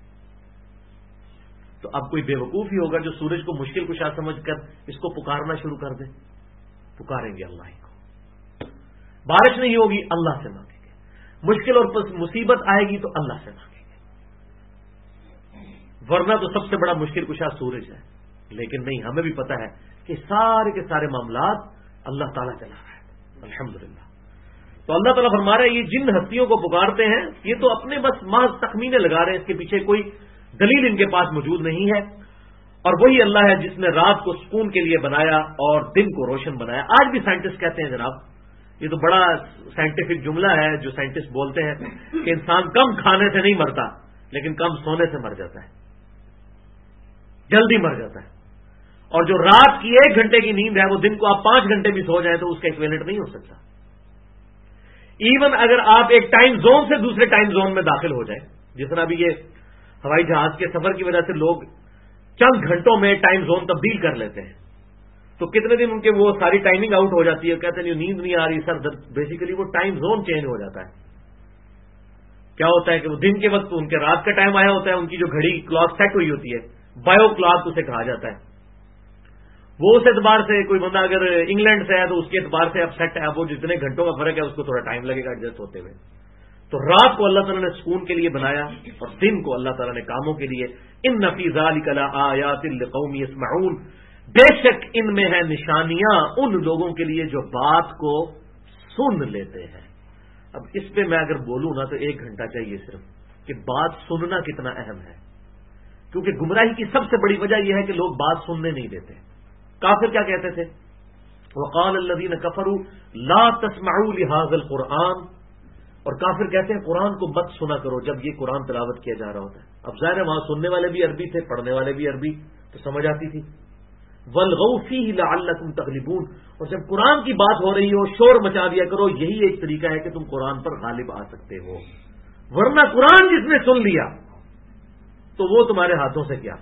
تو اب کوئی بے وقوف ہی ہوگا جو سورج کو مشکل کشا سمجھ کر اس کو پکارنا شروع کر دے. پکاریں گے اللہ ہی کو. بارش نہیں ہوگی اللہ سے مانگیں گے، مشکل اور مصیبت آئے گی تو اللہ سے مانگیں گے، ورنہ تو سب سے بڑا مشکل کشا سورج ہے. لیکن نہیں، ہمیں بھی پتا ہے کہ سارے کے سارے معاملات اللہ تعالیٰ چلا رہا ہے الحمدللہ. تو اللہ تعالیٰ فرما رہا ہے یہ جن ہستیوں کو پکارتے ہیں یہ تو اپنے بس محض تخمینے لگا رہے ہیں، اس کے پیچھے کوئی دلیل ان کے پاس موجود نہیں ہے. اور وہی اللہ ہے جس نے رات کو سکون کے لیے بنایا اور دن کو روشن بنایا. آج بھی سائنٹسٹ کہتے ہیں جناب، یہ تو بڑا سائنٹیفک جملہ ہے جو سائنٹسٹ بولتے ہیں کہ انسان کم کھانے سے نہیں مرتا لیکن کم سونے سے مر جاتا ہے، جلدی مر جاتا ہے. اور جو رات کی 1 گھنٹے کی نیند ہے وہ دن کو آپ 5 گھنٹے بھی سو جائیں تو اس کا ایکویلنٹ نہیں ہو سکتا. ایون اگر آپ ایک ٹائم زون سے دوسرے ٹائم زون میں داخل ہو جائیں، جس طرح ابھی یہ ہوائی جہاز کے سفر کی وجہ سے لوگ چند گھنٹوں میں ٹائم زون تبدیل کر لیتے ہیں، تو کتنے دن ان کے وہ ساری ٹائمنگ آؤٹ ہو جاتی ہے، کہتے ہیں نیند نہیں آ رہی، سر درد. بیسیکلی وہ ٹائم زون چینج ہو جاتا ہے. کیا ہوتا ہے کہ وہ دن کے وقت ان کے رات کا ٹائم آیا ہوتا ہے، ان کی جو گھڑی کلاک سیٹ ہوئی ہوتی ہے، بایو کلاک اسے کہا جاتا ہے. وہ اس اعتبار سے کوئی بندہ اگر انگلینڈ سے ہے تو اس کے اعتبار سے اب سیٹ ہے، اب وہ جتنے گھنٹوں کا فرق ہے اس کو تھوڑا ٹائم لگے گا ایڈجسٹ ہوتے ہوئے. تو رات کو اللہ تعالیٰ نے سکون کے لیے بنایا اور دن کو اللہ تعالیٰ نے کاموں کے لیے. ان فی ذلک لآیات لقوم یسمعون، بے شک ان میں ہے نشانیاں ان لوگوں کے لیے جو بات کو سن لیتے ہیں. اب اس پہ میں اگر بولوں نا تو 1 گھنٹہ چاہیے صرف کہ بات سننا کتنا اہم ہے، کیونکہ گمراہی کی سب سے بڑی وجہ یہ ہے کہ لوگ بات سننے نہیں دیتے. کافر کیا کہتے تھے؟ وقال الذین کفروا لا تسمعوا لهذا القرآن، اور کافر کہتے ہیں قرآن کو مت سنا کرو جب یہ قرآن تلاوت کیا جا رہا ہوتا ہے. اب ظاہر ہے وہاں سننے والے بھی عربی تھے، پڑھنے والے بھی عربی، تو سمجھ آتی تھی. والغوا فیہ لعلکم تغلبون، اور جب قرآن کی بات ہو رہی ہو شور مچا دیا کرو، یہی ایک طریقہ ہے کہ تم قرآن پر غالب آ سکتے ہو. ورنہ قرآن جس نے سن لیا تو وہ تمہارے ہاتھوں سے کیا.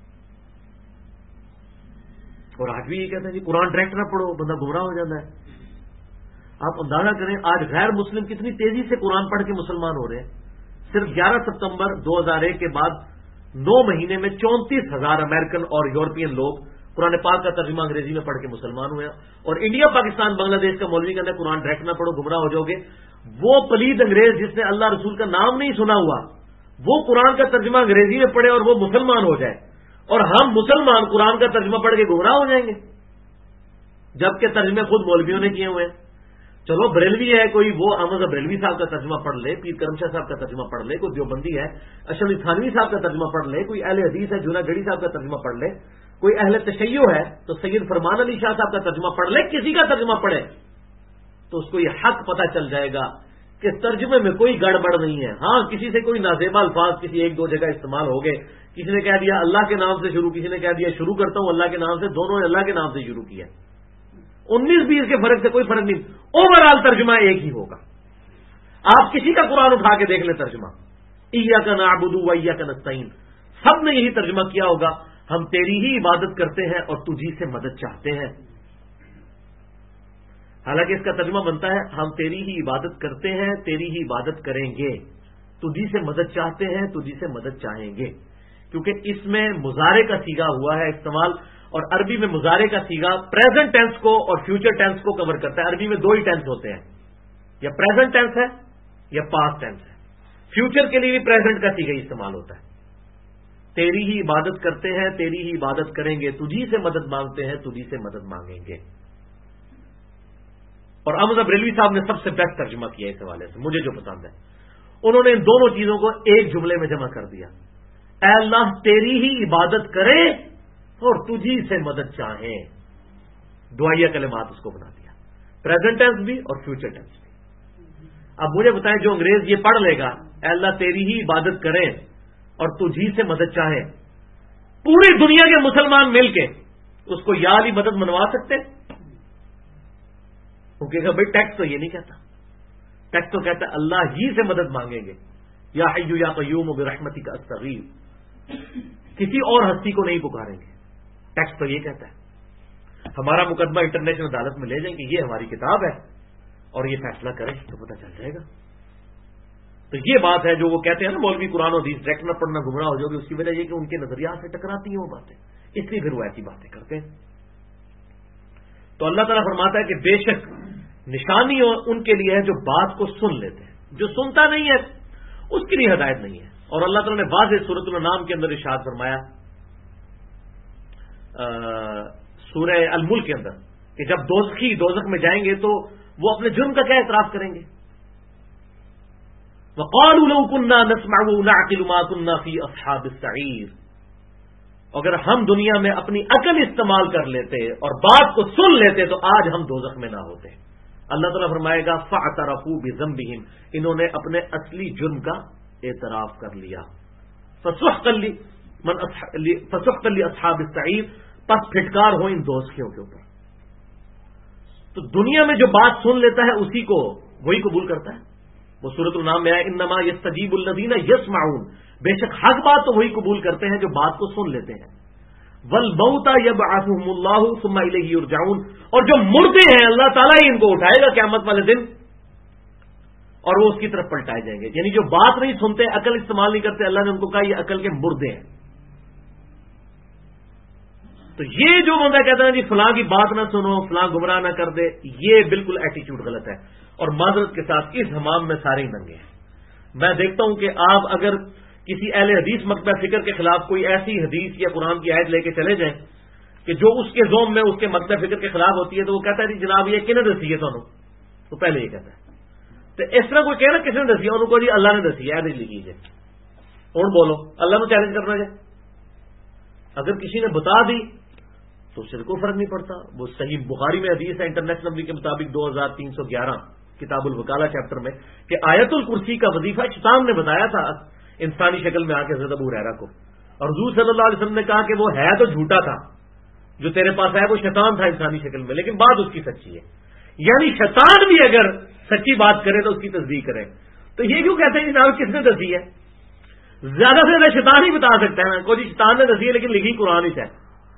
اور آج بھی یہ کہتے ہیں کہ قرآن ڈائریکٹ نہ پڑھو، بندہ گمراہ ہو جاتا ہے. آپ اندازہ کریں آج غیر مسلم کتنی تیزی سے قرآن پڑھ کے مسلمان ہو رہے ہیں. صرف 11 ستمبر 2001 کے بعد 9 مہینے میں 34,000 امریکن اور یورپین لوگ قرآن پاک کا ترجمہ انگریزی میں پڑھ کے مسلمان ہوئے. اور انڈیا پاکستان بنگلہ دیش کا مولوی کہتا ہے قرآن ڈائریکٹ نہ پڑھو گمراہ ہو جاؤ گے. وہ پلید انگریز جس نے اللہ رسول کا نام نہیں سنا ہوا وہ قرآن کا ترجمہ انگریزی میں پڑھے اور وہ مسلمان ہو جائے، اور ہم مسلمان قرآن کا ترجمہ پڑھ کے گمراہ ہو جائیں گے، جبکہ ترجمے خود مولویوں نے کیے ہوئے ہیں. چلو بریلوی ہے کوئی، وہ احمد بریلوی صاحب کا ترجمہ پڑھ لے، پیر کرم شاہ صاحب کا ترجمہ پڑھ لے، کوئی دیوبندی ہے اشرف علی تھانوی صاحب کا ترجمہ پڑھ لے، کوئی اہل حدیث ہے جونا گڑھی صاحب کا ترجمہ پڑھ لے، کوئی اہل تشیع ہے تو سید فرمان علی شاہ صاحب کا ترجمہ پڑھ لے، کسی کا ترجمہ پڑھے تو اس کو یہ حق پتہ چل جائے گا کہ ترجمے میں کوئی گڑبڑ نہیں ہے۔ ہاں کسی سے کوئی نازیبا الفاظ کسی ایک دو جگہ استعمال ہو گئے، کسی نے کہہ دیا اللہ کے نام سے شروع، کسی نے کہہ دیا شروع کرتا ہوں اللہ کے نام سے، دونوں نے اللہ کے نام سے شروع کیا، 19-20 کے فرق سے کوئی فرق نہیں، اوور آل ترجمہ ایک ہی ہوگا۔ آپ کسی کا قرآن اٹھا کے دیکھ لیں ترجمہ، ایاک نعبد و ایاک نستعین، سب نے یہی ترجمہ کیا ہوگا، ہم تیری ہی عبادت کرتے ہیں اور تجھی سے مدد چاہتے ہیں۔ حالانکہ اس کا ترجمہ بنتا ہے ہم تیری ہی عبادت کرتے ہیں، تیری ہی عبادت کریں گے، تجھی سے مدد چاہتے ہیں، تجھی سے مدد چاہیں گے، کیونکہ اس میں مضارع کا سیگا ہوا ہے استعمال، اور عربی میں مضارع کا سیگا پریزنٹ ٹینس کو اور فیوچر ٹینس کو کور کرتا ہے۔ عربی میں 2 ہی ٹینس ہوتے ہیں، یا پریزنٹ ٹینس ہے یا پاسٹ ٹینس ہے۔ فیوچر کے لیے بھی پریزنٹ کا سیگا استعمال ہوتا ہے، تیری ہی عبادت کرتے ہیں، تیری ہی عبادت کریں گے، تجھی سے مدد مانگتے ہیں، تجھی سے مدد مانگیں گے۔ اور احمد بریلوی صاحب نے سب سے بیسٹ ترجمہ کیا اس حوالے سے، مجھے جو پسند ہے، انہوں نے ان دونوں چیزوں کو ایک جملے میں جمع کر دیا، اے اللہ تیری ہی عبادت کریں اور تجھی سے مدد چاہیں، دعائیہ کلمات اس کو بنا دیا، پریزنٹ ٹینس بھی اور فیوچر ٹینس بھی۔ اب مجھے بتائیں جو انگریز یہ پڑھ لے گا اے اللہ تیری ہی عبادت کریں اور تجھی سے مدد چاہیں، پوری دنیا کے مسلمان مل کے اس کو یا علی مدد منوا سکتے؟ وہ کہے گا بھائی ٹیکس تو یہ نہیں کہتا، ٹیکس تو کہتا ہے اللہ ہی سے مدد مانگیں گے، یا حی یا قیوم برحمتک استغیث، کسی اور ہستی کو نہیں پکاریں گے، ٹیکس تو یہ کہتا ہے۔ ہمارا مقدمہ انٹرنیشنل عدالت میں لے جائیں کہ یہ ہماری کتاب ہے اور یہ فیصلہ کریں تو پتہ چل جائے گا۔ تو یہ بات ہے جو وہ کہتے ہیں نا مولوی قرآن و حدیث ڈائریکٹ نہ پڑھنا گمراہ ہو جاؤ گے، اس کی وجہ یہ کہ ان کے نظریات سے ٹکراتی ہیں وہ باتیں، اس لیے پھر وہ ایسی باتیں کرتے ہیں۔ تو اللہ تعالیٰ فرماتا ہے کہ بے شک نشانی ان کے لیے ہے جو بات کو سن لیتے ہیں، جو سنتا نہیں ہے اس کے لیے ہدایت نہیں ہے۔ اور اللہ تعالیٰ نے واضح سورۃ الانعام کے اندر ارشاد فرمایا سورہ الملک کے اندر کہ جب دوزخ میں جائیں گے تو وہ اپنے جرم کا کیا اعتراف کریں گے، وَقَالُوا لَوْ كُنَّا نَسْمَعُ وَنَعْقِلُ مَا كُنَّا فِي أَصْحَابِ السَّعِيرِ، اگر ہم دنیا میں اپنی عقل استعمال کر لیتے اور بات کو سن لیتے تو آج ہم دوزخ میں نہ ہوتے۔ اللہ تعالیٰ فرمائے گا فَاعْتَرَفُوا بِذَنبِهِمْ، انہوں نے اپنے اصلی جرم کا اعتراف کر لیا، فَسُحْقًا لِأَصْحَابِ السَّعِيرِ، پس پھٹکار ہو ان دوزخیوں کے اوپر۔ تو دنیا میں جو بات سن لیتا ہے اسی کو وہی قبول کرتا ہے، وہ سورۃ النام میں آیا انما یستجیب الذین یسمعون، بے شک حق بات تو وہی قبول کرتے ہیں جو بات کو سن لیتے ہیں، والموتى یبعثهم اللہ ثم الیہ یرجعون، اور جو مردے ہیں اللہ تعالیٰ ہی ان کو اٹھائے گا قیامت والے دن اور وہ اس کی طرف پلٹائے جائیں گے۔ یعنی جو بات نہیں سنتے، عقل استعمال نہیں کرتے، اللہ نے ان کو کہا یہ عقل کے مردے ہیں۔ تو یہ جو بندہ کہتا ہے جی فلاں کی بات نہ سنو، فلاں گمراہ نہ کر دے، یہ بالکل ایٹیچیوڈ غلط ہے، اور معذرت کے ساتھ اس حمام میں سارے ہی ننگے ہیں۔ میں دیکھتا ہوں کہ آپ اگر کسی اہل حدیث مکتبہ فکر کے خلاف کوئی ایسی حدیث یا قرآن کی آیت لے کے چلے جائیں کہ جو اس کے زوم میں اس کے مکتبہ فکر کے خلاف ہوتی ہے تو وہ کہتا ہے جی جناب یہ کن نے دسی ہے تمہیں، تو پہلے یہ کہتا ہے۔ تو اس طرح کوئی کہنا کس نے دسی ہے، انہوں کو جی اللہ نے دسی ہے، لکھ لیجیے اور بولو اللہ کو چیلنج کرنا جائے۔ اگر کسی نے بتا دی تو اس سے کوئی فرق نہیں پڑتا، وہ صحیح بخاری میں حدیث ہے انٹرنیشنل نمبر کے مطابق 2311 کتاب الوکالہ چیپٹر میں کہ آیت الکرسی کا وظیفہ شیطان نے بتایا تھا انسانی شکل میں آ کے حضرت ابو ہریرہ کو، اور حضور صلی اللہ علیہ وسلم نے کہا کہ وہ ہے تو جھوٹا تھا، جو تیرے پاس ہے وہ شیطان تھا انسانی شکل میں، لیکن بات اس کی سچی ہے۔ یعنی شیطان بھی اگر سچی بات کرے تو اس کی تصدیق کرے، تو یہ کیوں کہتے ہیں جناب کس نے دسی ہے؟ زیادہ سے زیادہ شیطان ہی بتا سکتا ہے نا، کوئی شیطان نے دسی ہے لیکن لکھی قرآن ہی ہے۔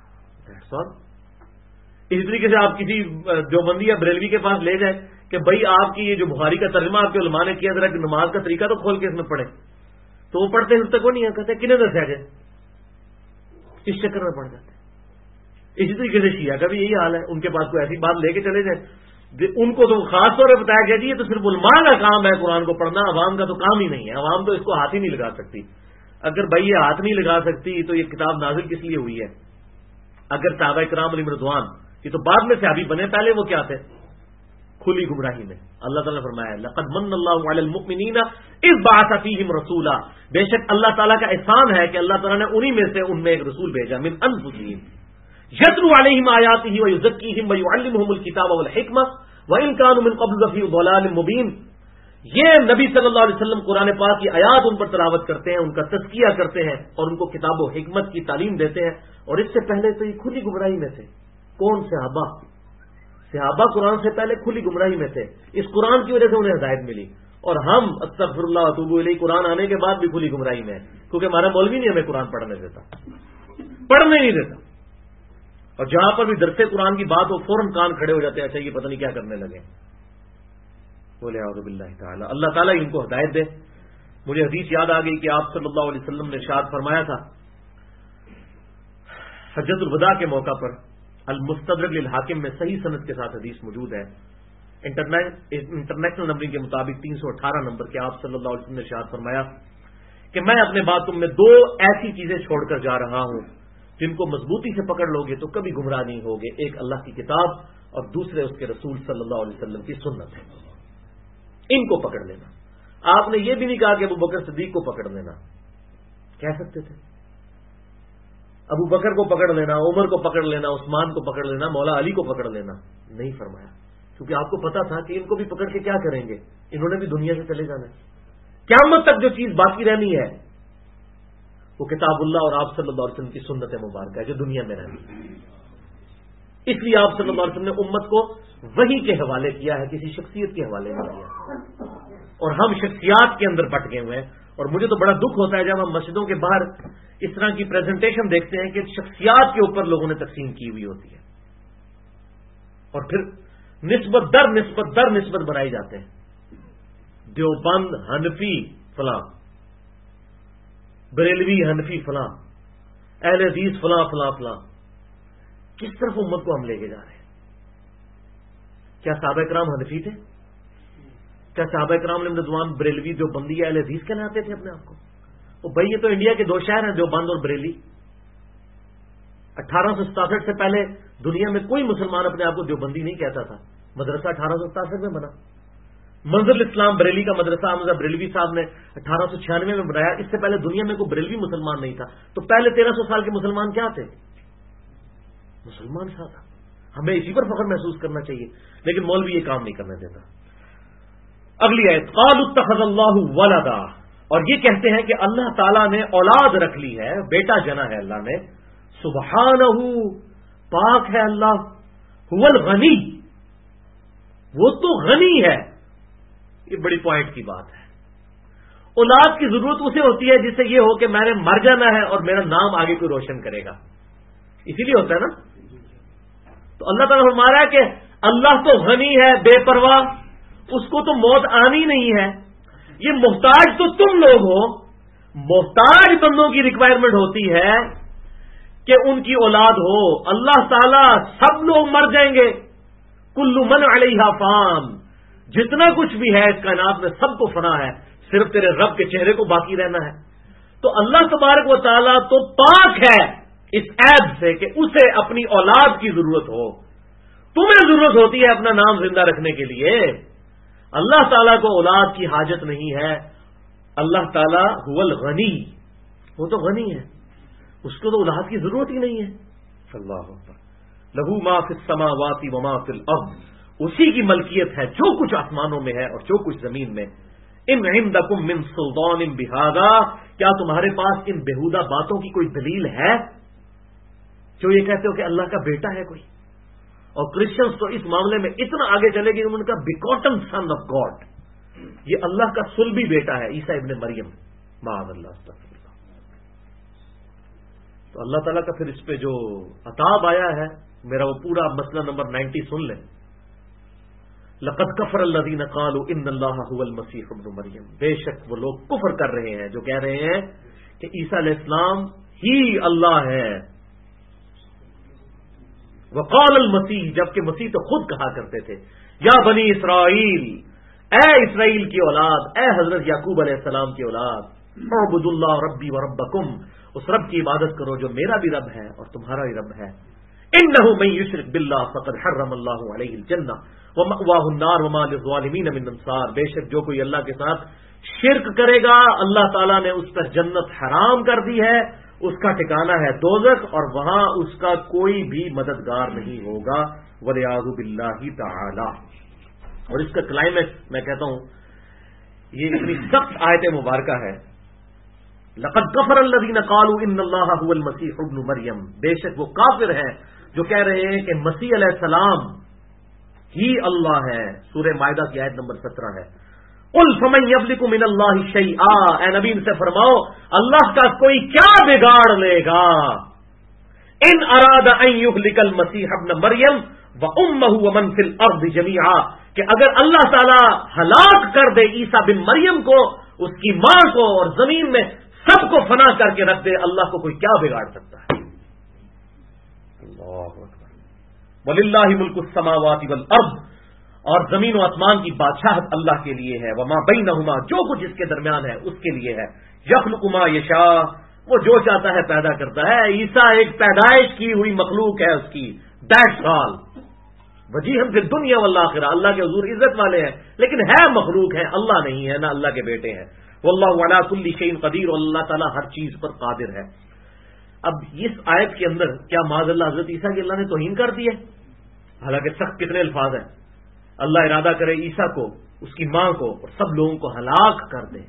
اسی طریقے سے آپ کسی دیوبندی یا بریلوی کے پاس لے جائیں کہ بھائی آپ کی یہ جو بخاری کا ترجمہ آپ کے علماء نے کیا، ذرا نماز کا طریقہ تو کھول کے اس میں پڑھے، تو وہ پڑھتے ہیں اس تک وہ نہیں کہتے کنہیں دسیا جائے، اس چکر میں پڑھ جاتے ہیں۔ اسی طریقے سے شیعہ کا بھی یہی حال ہے، ان کے پاس کوئی ایسی بات لے کے چلے جائیں، ان کو تو خاص طور پہ بتایا گیا جی یہ تو صرف علماء کا کام ہے قرآن کو پڑھنا، عوام کا تو کام ہی نہیں ہے، عوام تو اس کو ہاتھ ہی نہیں لگا سکتی۔ اگر بھائی یہ ہاتھ نہیں لگا سکتی تو یہ کتاب نازل کس لیے ہوئی ہے؟ اگر صحابہ کرام علیہ رضوان یہ تو بعد میں صحابی بنے، پہلے وہ کیا تھے؟ کھلی گمراہی میں. اللہ تعالیٰ نے فرمایا لقد من اللہ علی المؤمنین اذ بعث فیہم رسولا، بے شک اللہ تعالیٰ کا احسان ہے کہ اللہ تعالیٰ نے انہی میں سے ان میں ایک رسول بھیجا من انفسہم یتلو علیہم آیاتہ ویزکیہم ویعلمہم الکتاب والحکمہ وان کانوا من قبل لفی ضلال مبین. یہ نبی صلی اللہ علیہ وسلم قرآن پاک کی آیات ان پر تلاوت کرتے ہیں، ان کا تزکیہ کرتے ہیں اور ان کو کتاب و حکمت کی تعلیم دیتے ہیں. اور اس سے پہلے تو یہ کھلی گمراہی میں تھے. کون؟ صحابہ قرآن سے پہلے کھلی گمراہی میں تھے. اس قرآن کی وجہ سے انہیں ہدایت ملی. اور ہم استغفر اللہ واتوب الیہ قرآن آنے کے بعد بھی کھلی گمراہی میں ہے، کیونکہ ہمارا مولوی نہیں ہمیں قرآن پڑھنے نہیں دیتا. اور جہاں پر بھی درس قرآن کی بات ہو فوراً کان کھڑے ہو جاتے ہیں، اچھا یہ پتہ نہیں کیا کرنے لگے. بولے اعوذ باللہ تعالی. اللہ تعالیٰ ان کو ہدایت دے. مجھے حدیث یاد آ گئی کہ آپ صلی اللہ علیہ وسلم نے ارشاد فرمایا تھا حجۃ الوداع کے موقع پر، المستدرک للحاکم میں صحیح سند کے ساتھ حدیث موجود ہے، انٹرنیشنل نمبرنگ کے مطابق 318 نمبر کے، آپ صلی اللہ علیہ وسلم نے ارشاد فرمایا کہ میں اپنے بعد تم میں دو ایسی چیزیں چھوڑ کر جا رہا ہوں جن کو مضبوطی سے پکڑ لو گے تو کبھی گمراہ نہیں ہوگے. ایک اللہ کی کتاب اور دوسرے اس کے رسول صلی اللہ علیہ وسلم کی سنت ہے. ان کو پکڑ لینا. آپ نے یہ بھی نہیں کہا کہ ابو بکر صدیق کو پکڑ لینا، کہہ سکتے تھے ابو بکر کو پکڑ لینا، عمر کو پکڑ لینا، عثمان کو پکڑ لینا، مولا علی کو پکڑ لینا. نہیں فرمایا، کیونکہ آپ کو پتا تھا کہ ان کو بھی پکڑ کے کیا کریں گے، انہوں نے بھی دنیا سے چلے جانا ہے. قیامت تک جو چیز باقی رہنی ہے وہ کتاب اللہ اور آپ صلی اللہ علیہ وسلم کی سنت مبارکہ ہے جو دنیا میں رہنی. اس لیے آپ صلی اللہ علیہ وسلم نے امت کو وحی کے حوالے کیا ہے، کسی شخصیت کے حوالے نہیں کیا. اور ہم شخصیات کے اندر بٹ گئے ہوئے ہیں. اور مجھے تو بڑا دکھ ہوتا ہے جب ہم مسجدوں کے باہر اس طرح کی پریزنٹیشن دیکھتے ہیں کہ شخصیات کے اوپر لوگوں نے تقسیم کی ہوئی ہوتی ہے اور پھر نسبت در نسبت بنائی جاتے ہیں. دیوبند حنفی فلاں، بریلوی حنفی فلاں، اہل حدیث فلاں فلاں فلاں. کس طرف امت کو ہم لے کے جا رہے ہیں؟ کیا صحابہ کرام حنفی تھے؟ کیا صحابہ کرام نے رضوان بریلوی دیوبندی یا اہل حدیث کہلاتے تھے اپنے آپ کو؟ وہ بھائی یہ تو انڈیا کے دو شہر ہیں، دیوبند اور بریلی. 1867 سے پہلے دنیا میں کوئی مسلمان اپنے آپ کو دیوبندی نہیں کہتا تھا. مدرسہ 1867 میں بنا. منزل اسلام بریلی کا مدرسہ احمد بریلوی صاحب نے 1896 میں بنایا. اس سے پہلے دنیا میں کوئی بریلوی مسلمان نہیں تھا. تو پہلے 1300 سال کے مسلمان کیا تھے؟ مسلمان تھا. ہمیں اسی پر فخر محسوس کرنا چاہیے، لیکن مولوی یہ کام نہیں کرنے دیتا. اگلی آیت قالوا اتخذ اللہ ولدا، اور یہ کہتے ہیں کہ اللہ تعالیٰ نے اولاد رکھ لی ہے، بیٹا جنا ہے اللہ نے. سبحانہ، پاک ہے اللہ، هو الغنی، وہ تو غنی ہے. یہ بڑی پوائنٹ کی بات ہے. اولاد کی ضرورت اسے ہوتی ہے جس سے یہ ہو کہ میں نے مر جانا ہے اور میرا نام آگے کوئی روشن کرے گا. اسی لیے ہوتا ہے نا. تو اللہ تعالیٰ فرما رہا ہے کہ اللہ تو غنی ہے، بے پرواہ، اس کو تو موت آنی نہیں ہے. یہ محتاج تو تم لوگ ہو. محتاج بندوں کی ریکوائرمنٹ ہوتی ہے کہ ان کی اولاد ہو. اللہ تعالیٰ سب لوگ مر جائیں گے. کل من علیہا فان، جتنا کچھ بھی ہے اس کائنات میں سب کو فنا ہے، صرف تیرے رب کے چہرے کو باقی رہنا ہے. تو اللہ تبارک و تعالیٰ تو پاک ہے اس عیب سے کہ اسے اپنی اولاد کی ضرورت ہو. تمہیں ضرورت ہوتی ہے اپنا نام زندہ رکھنے کے لیے. اللہ تعالیٰ کو اولاد کی حاجت نہیں ہے. اللہ تعالیٰ هو الغنی، وہ تو غنی ہے، اس کو تو اولاد کی ضرورت ہی نہیں ہے. اللہ اکبر. لہو ما فی السماوات وما فی الارض، اسی کی ملکیت ہے جو کچھ آسمانوں میں ہے اور جو کچھ زمین میں. ان عندکم من سلطان بہذا، کیا تمہارے پاس ان بےہودہ باتوں کی کوئی دلیل ہے جو یہ کہتے ہو کہ اللہ کا بیٹا ہے کوئی؟ اور کرسچنس تو اس معاملے میں اتنا آگے چلے گی، انہوں نے کہا بیگاٹن سن آف گاڈ، یہ اللہ کا صلبی بیٹا ہے، عیسیٰ ابن مریم. معاذ اللہ، استغفر اللہ. تو اللہ تعالیٰ کا پھر اس پہ جو عتاب آیا ہے، میرا وہ پورا مسئلہ نمبر 90 سن لیں. لقد کفر الذین قالوا ان اللہ هو المسیح ابن مریم، بے شک وہ لوگ کفر کر رہے ہیں جو کہہ رہے ہیں کہ عیسیٰ علیہ السلام ہی اللہ ہے. وقال المسیح، جبکہ مسیح تو خود کہا کرتے تھے یا بنی اسرائیل، اے اسرائیل کی اولاد، اے حضرت یعقوب علیہ السلام کی اولاد، اعبدوا اللہ ربی و ربکم، اس رب کی عبادت کرو جو میرا بھی رب ہے اور تمہارا بھی رب ہے. انه من یشرک باللہ فقد حرم اللہ علیہ الجنہ ومأواہ النار وما للظالمین من انصار. بے شک جو کوئی اللہ کے ساتھ شرک کرے گا اللہ تعالیٰ نے اس پر جنت حرام کر دی ہے, اس کا ٹھکانہ ہے دوزخ اور وہاں اس کا کوئی بھی مددگار نہیں ہوگا. والعیاذ باللہ تعالی. اور اس کا کلائمیکس میں کہتا ہوں یہ اتنی سخت آیت مبارکہ ہے. لقد کفر الذین قالوا ان اللہ هو المسیح ابن مریم. بے شک وہ کافر ہیں جو کہہ رہے ہیں کہ مسیح علیہ السلام ہی اللہ ہے. سورہ مائدہ کی آیت نمبر 17 ہے. قل فمن یملک من اللہ شیئا. اے نبی ان سے فرماؤ اللہ کا کوئی کیا بگاڑ لے گا. ان اراد ان یہلک المسیح ابن مریم وامہ ومن فی الارض جميعا. کہ اگر اللہ تعالی ہلاک کر دے عیسیٰ بن مریم کو, اس کی ماں کو اور زمین میں سب کو فنا کر کے رکھ دے, اللہ کو کوئی کیا بگاڑ سکتا ہے. اللہ اکبر. وللہ ملک السماوات والارض. اور زمین و آسمان کی بادشاہت اللہ کے لیے ہے. وما بینہما. جو کچھ اس کے درمیان ہے اس کے لیے ہے. یخلق ما یشاء. وہ جو چاہتا ہے پیدا کرتا ہے. عیسیٰ ایک پیدائش کی ہوئی مخلوق ہے اس کی. That's all. وجیہم فی الدنیا والآخرہ. اللہ کے حضور عزت والے ہیں لیکن ہے مخلوق ہے, اللہ نہیں ہے, نہ اللہ کے بیٹے ہیں. واللہ علی کل شیء قدیر. اور اللہ تعالیٰ ہر چیز پر قادر ہے. اب اس آیت کے اندر کیا معاذ اللہ حضرت عیسیٰ کی اللہ نے توہین کر دی ہے؟ حالانکہ سخت کتنے الفاظ ہیں. اللہ ارادہ کرے عیسیٰ کو, اس کی ماں کو اور سب لوگوں کو ہلاک کر دے.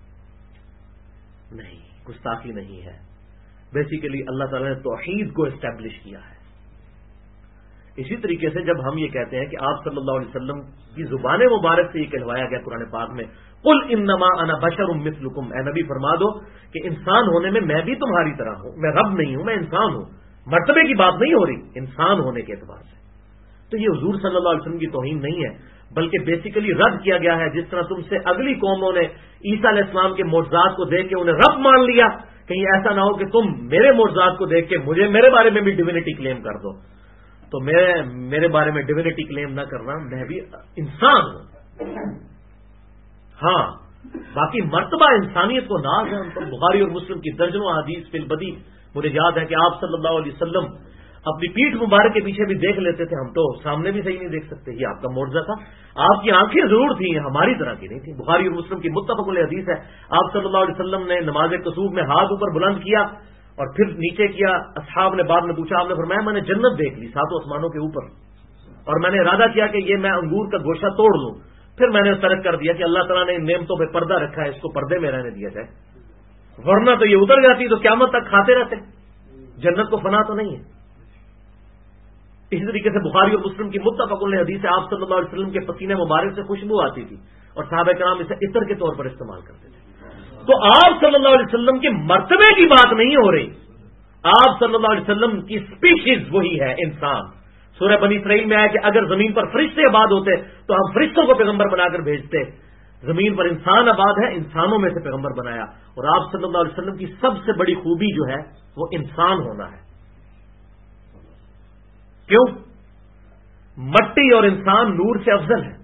نہیں, گستاخی نہیں ہے. بیسیکلی اللہ تعالیٰ نے توحید کو اسٹیبلش کیا ہے. اسی طریقے سے جب ہم یہ کہتے ہیں کہ آپ صلی اللہ علیہ وسلم کی زبان مبارک سے یہ کہلوایا گیا قرآن پاک میں, قل انما انا بشر مثلکم. اے نبی فرما دو کہ انسان ہونے میں میں بھی تمہاری طرح ہوں. میں رب نہیں ہوں, میں انسان ہوں. مرتبے کی بات نہیں ہو رہی, انسان ہونے کے اعتبار سے. تو یہ حضور صلی اللہ علیہ وسلم کی توہین نہیں ہے بلکہ بیسیکلی رد کیا گیا ہے. جس طرح تم سے اگلی قوموں نے عیسیٰ علیہ السلام کے معجزات کو دیکھ کے انہیں رب مان لیا, کہیں ایسا نہ ہو کہ تم میرے معجزات کو دیکھ کے مجھے میرے بارے میں بھی ڈیوینٹی کلیم کر دو. تو میرے بارے میں ڈیوینٹی کلیم نہ کرنا, میں بھی انسان ہوں. ہاں باقی مرتبہ انسانیت کو ناز ہے ان پر. بخاری اور مسلم کی درجنوں حدیث فی البدی مجھے یاد ہے کہ آپ صلی اللہ علیہ وسلم اپنی پیٹھ مبارک کے پیچھے بھی دیکھ لیتے تھے. ہم تو سامنے بھی صحیح نہیں دیکھ سکتے, یہ آپ کا معجزہ تھا. آپ کی آنکھیں ضرور تھیں, ہماری طرح کی نہیں تھی. بخاری اور مسلم کی متفق علیہ حدیث ہے, آپ صلی اللہ علیہ وسلم نے نماز کسوف میں ہاتھ اوپر بلند کیا اور پھر نیچے کیا. اصحاب نے بعد میں پوچھا, آپ نے فرمایا میں نے جنت دیکھ لی 7 آسمانوں کے اوپر, اور میں نے ارادہ کیا کہ یہ میں انگور کا گوشہ توڑ لوں. پھر میں نے ترک کر دیا کہ اللہ تعالیٰ نے ان نعمتوں پہ پردہ رکھا ہے, اس کو پردے میں رہنے دیا جائے, ورنہ تو یہ اتر جاتی تو قیامت تک کھاتے رہتے. جنت کو فنا تو نہیں ہے. اسی طریقے سے بخاری اور مسلم کی متفق علیہ حدیث ہے, آپ صلی اللہ علیہ وسلم کے پسینے مبارک سے خوشبو آتی تھی اور صحابہ کرام اسے عطر کے طور پر استعمال کرتے تھے. تو آپ صلی اللہ علیہ وسلم کے مرتبے کی بات نہیں ہو رہی, آپ صلی اللہ علیہ وسلم کی اسپیشیز وہی ہے, انسان. سورہ بنی اسرائیل میں آیا کہ اگر زمین پر فرشتے آباد ہوتے تو ہم فرشتوں کو پیغمبر بنا کر بھیجتے. زمین پر انسان آباد ہے, انسانوں میں سے پیغمبر بنایا. اور آپ صلی اللہ علیہ وسلم کی سب سے بڑی خوبی جو ہے وہ انسان ہونا ہے. کیوں؟ مٹی اور انسان نور سے افضل ہے.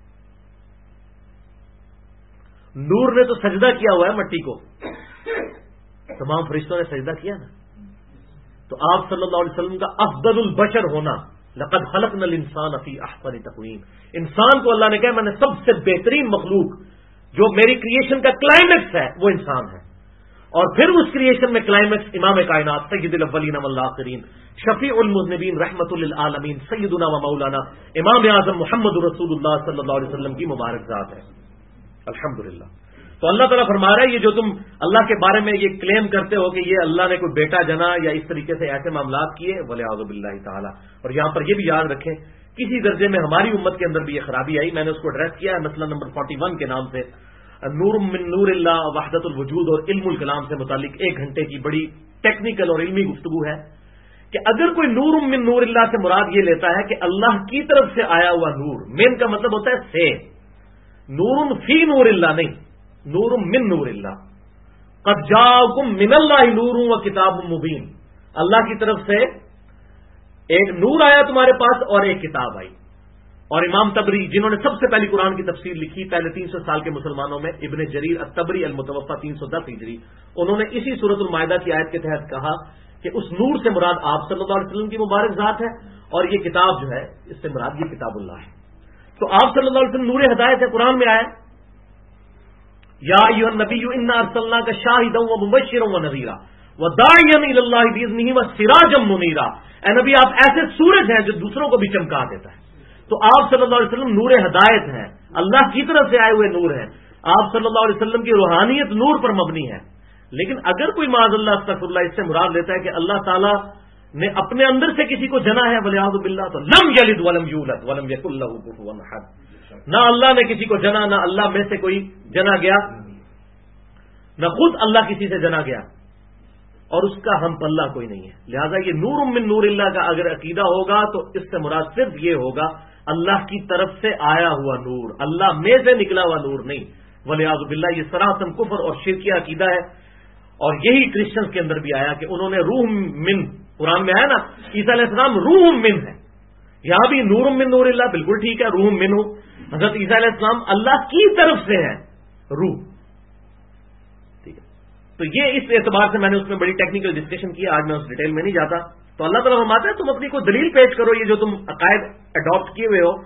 نور نے تو سجدہ کیا ہوا ہے مٹی کو, تمام فرشتوں نے سجدہ کیا نا. تو آپ صلی اللہ علیہ وسلم کا افضل البشر ہونا, لقد خلقنا الانسان فی احسن تقویم. انسان کو اللہ نے کہا میں نے سب سے بہترین مخلوق جو میری کریشن کا کلائمیکس ہے وہ انسان ہے. اور پھر اس کریشن میں کلائمیکس امام کائنات سید الاولین والآخرین شفیع المذنبین رحمت للعالمین سیدنا و مولانا امام اعظم محمد رسول اللہ صلی اللہ علیہ وسلم کی مبارک ذات ہے. الحمدللہ. تو اللہ تعالیٰ فرما رہا ہے یہ جو تم اللہ کے بارے میں یہ کلیم کرتے ہو کہ یہ اللہ نے کوئی بیٹا جنا یا اس طریقے سے ایسے معاملات کیے, ولیعوذ باللہ تعالیٰ. اور یہاں پر یہ بھی یاد رکھیں کسی درجے میں ہماری امت کے اندر بھی یہ خرابی آئی, میں نے اس کو ایڈریس کیا ہے مسئلہ نمبر 41 کے نام سے, نور من نور اللہ وحدت الوجود اور علم الکلام سے متعلق 1 گھنٹے کی بڑی ٹیکنیکل اور علمی گفتگو ہے کہ اگر کوئی نور من نور اللہ سے مراد یہ لیتا ہے کہ اللہ کی طرف سے آیا ہوا نور, مین کا مطلب ہوتا ہے سے, نور فی نور اللہ نہیں, نور من نور اللہ. قد جاءکم من اللہ نور و کتاب مبین. اللہ کی طرف سے ایک نور آیا تمہارے پاس اور ایک کتاب آئی. اور امام تبری جنہوں نے سب سے پہلی قرآن کی تفسیر لکھی پہلے 300 سال کے مسلمانوں میں, ابن جریر الطبری المتوفى 310 ہجری, انہوں نے اسی سورۃ المائدہ کی آیت کے تحت کہا کہ اس نور سے مراد آپ صلی اللہ علیہ وسلم کی مبارک ذات ہے، اور یہ کتاب جو ہے اس سے مراد یہ کتاب اللہ ہے۔ تو آپ صلی اللہ علیہ وسلم نور ہدایت ہے، قرآن میں آیا یا ایھا النبی انا ارسلناک شاہدا ومبشرا ونذیرا وداعیا الی اللہ باذنہ وسراجا منیرا، اے نبی آپ ایسے سورج ہیں جو دوسروں کو بھی چمکا دیتا ہے۔ تو آپ صلی اللہ علیہ وسلم نور ہدایت ہیں، اللہ کی طرف سے آئے ہوئے نور ہیں، آپ صلی اللہ علیہ وسلم کی روحانیت نور پر مبنی ہے۔ لیکن اگر کوئی معاذ اللہ استغفر اللہ اس سے مراد لیتا ہے کہ اللہ تعالیٰ نے اپنے اندر سے کسی کو جنا ہے ولیعوذ باللہ، تو لم یلد ولم یولد ولم یکن لہ کفوا احد، نہ اللہ نے کسی کو جنا، نہ اللہ میں سے کوئی جنا گیا، نہ خود اللہ کسی سے جنا گیا، اور اس کا ہم پلہ کوئی نہیں ہے۔ لہذا یہ نور من نور اللہ کا اگر عقیدہ ہوگا تو اس سے مراد صرف یہ ہوگا اللہ کی طرف سے آیا ہوا نور، اللہ میں سے نکلا ہوا نور نہیں، ولیعوذ باللہ۔ یہ سراحتاً کفر اور شرکیہ عقیدہ ہے، اور یہی کرسچنز کے اندر بھی آیا کہ انہوں نے روح من، قرآن میں آیا نا عیسیٰ علیہ السلام روح من ہے، یہاں بھی نور من نور اللہ، بالکل ٹھیک ہے، روح من ہو، حضرت عیسیٰ علیہ السلام اللہ کی طرف سے ہے روح، ٹھیک ہے۔ تو یہ اس اعتبار سے میں نے اس میں بڑی ٹیکنیکل ڈسکشن کی، آج میں اس ڈیٹیل میں نہیں جاتا۔ تو اللہ تعالیٰ فرماتا ہے تم اپنی کوئی دلیل پیش کرو، یہ جو تم عقائد اڈاپٹ کیے ہوئے ہو،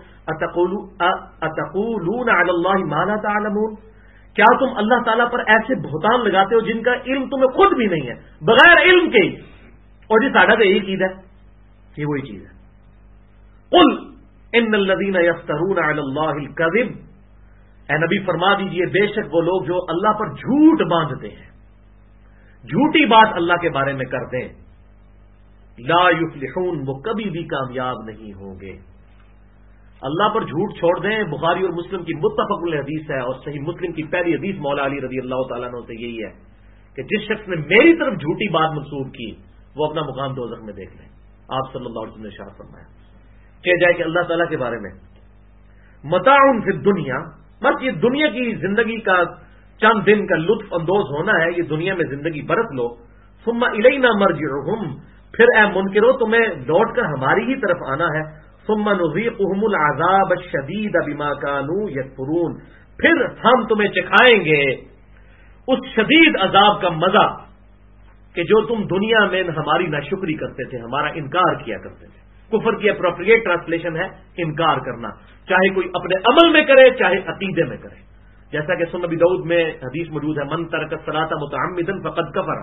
اتقولون علی اللہ ما لا تعلمون، کیا تم اللہ تعالیٰ پر ایسے بہتان لگاتے ہو جن کا علم تمہیں خود بھی نہیں ہے، بغیر علم کے ہی، اور جی ساڈا تو یہی چیز ہے، یہ وہی چیز ہے۔ قل ان الذین یفترون علی اللہ الکذب، اے نبی فرما دیجئے بے شک وہ لوگ جو اللہ پر جھوٹ باندھتے ہیں، جھوٹی بات اللہ کے بارے میں کر دیں، لا یفلحون، وہ کبھی بھی کامیاب نہیں ہوں گے۔ اللہ پر جھوٹ چھوڑ دیں، بخاری اور مسلم کی متفق الحدیث ہے، اور صحیح مسلم کی پہلی حدیث مولا علی رضی اللہ تعالیٰ عنہ سے یہی ہے کہ جس شخص نے میری طرف جھوٹی بات منسوب کی وہ اپنا مقام دوزخ میں دیکھ لیں۔ آپ صلی اللہ علیہ وسلم نے ارشاد فرمایا کہ جائے کہ اللہ تعالیٰ کے بارے میں متاع فی الدنیا، بس یہ دنیا کی زندگی کا چند دن کا لطف اندوز ہونا ہے، یہ دنیا میں زندگی برت لو، ثم الینا مرجعہم، پھر اے منکرو تمہیں لوٹ کر ہماری ہی طرف آنا ہے، ثم نذیقہم العذاب الشدید بما کانوا یکفرون، پھر ہم تمہیں چکھائیں گے اس شدید عذاب کا مزہ کہ جو تم دنیا میں ہماری ناشکری کرتے تھے، ہمارا انکار کیا کرتے تھے۔ کفر کی اپروپریٹ ٹرانسلیشن ہے انکار کرنا، چاہے کوئی اپنے عمل میں کرے چاہے عقیدے میں کرے، جیسا کہ سنن ابی داؤد میں حدیث موجود ہے من ترک الصلاۃ متعمدا فقد کفر،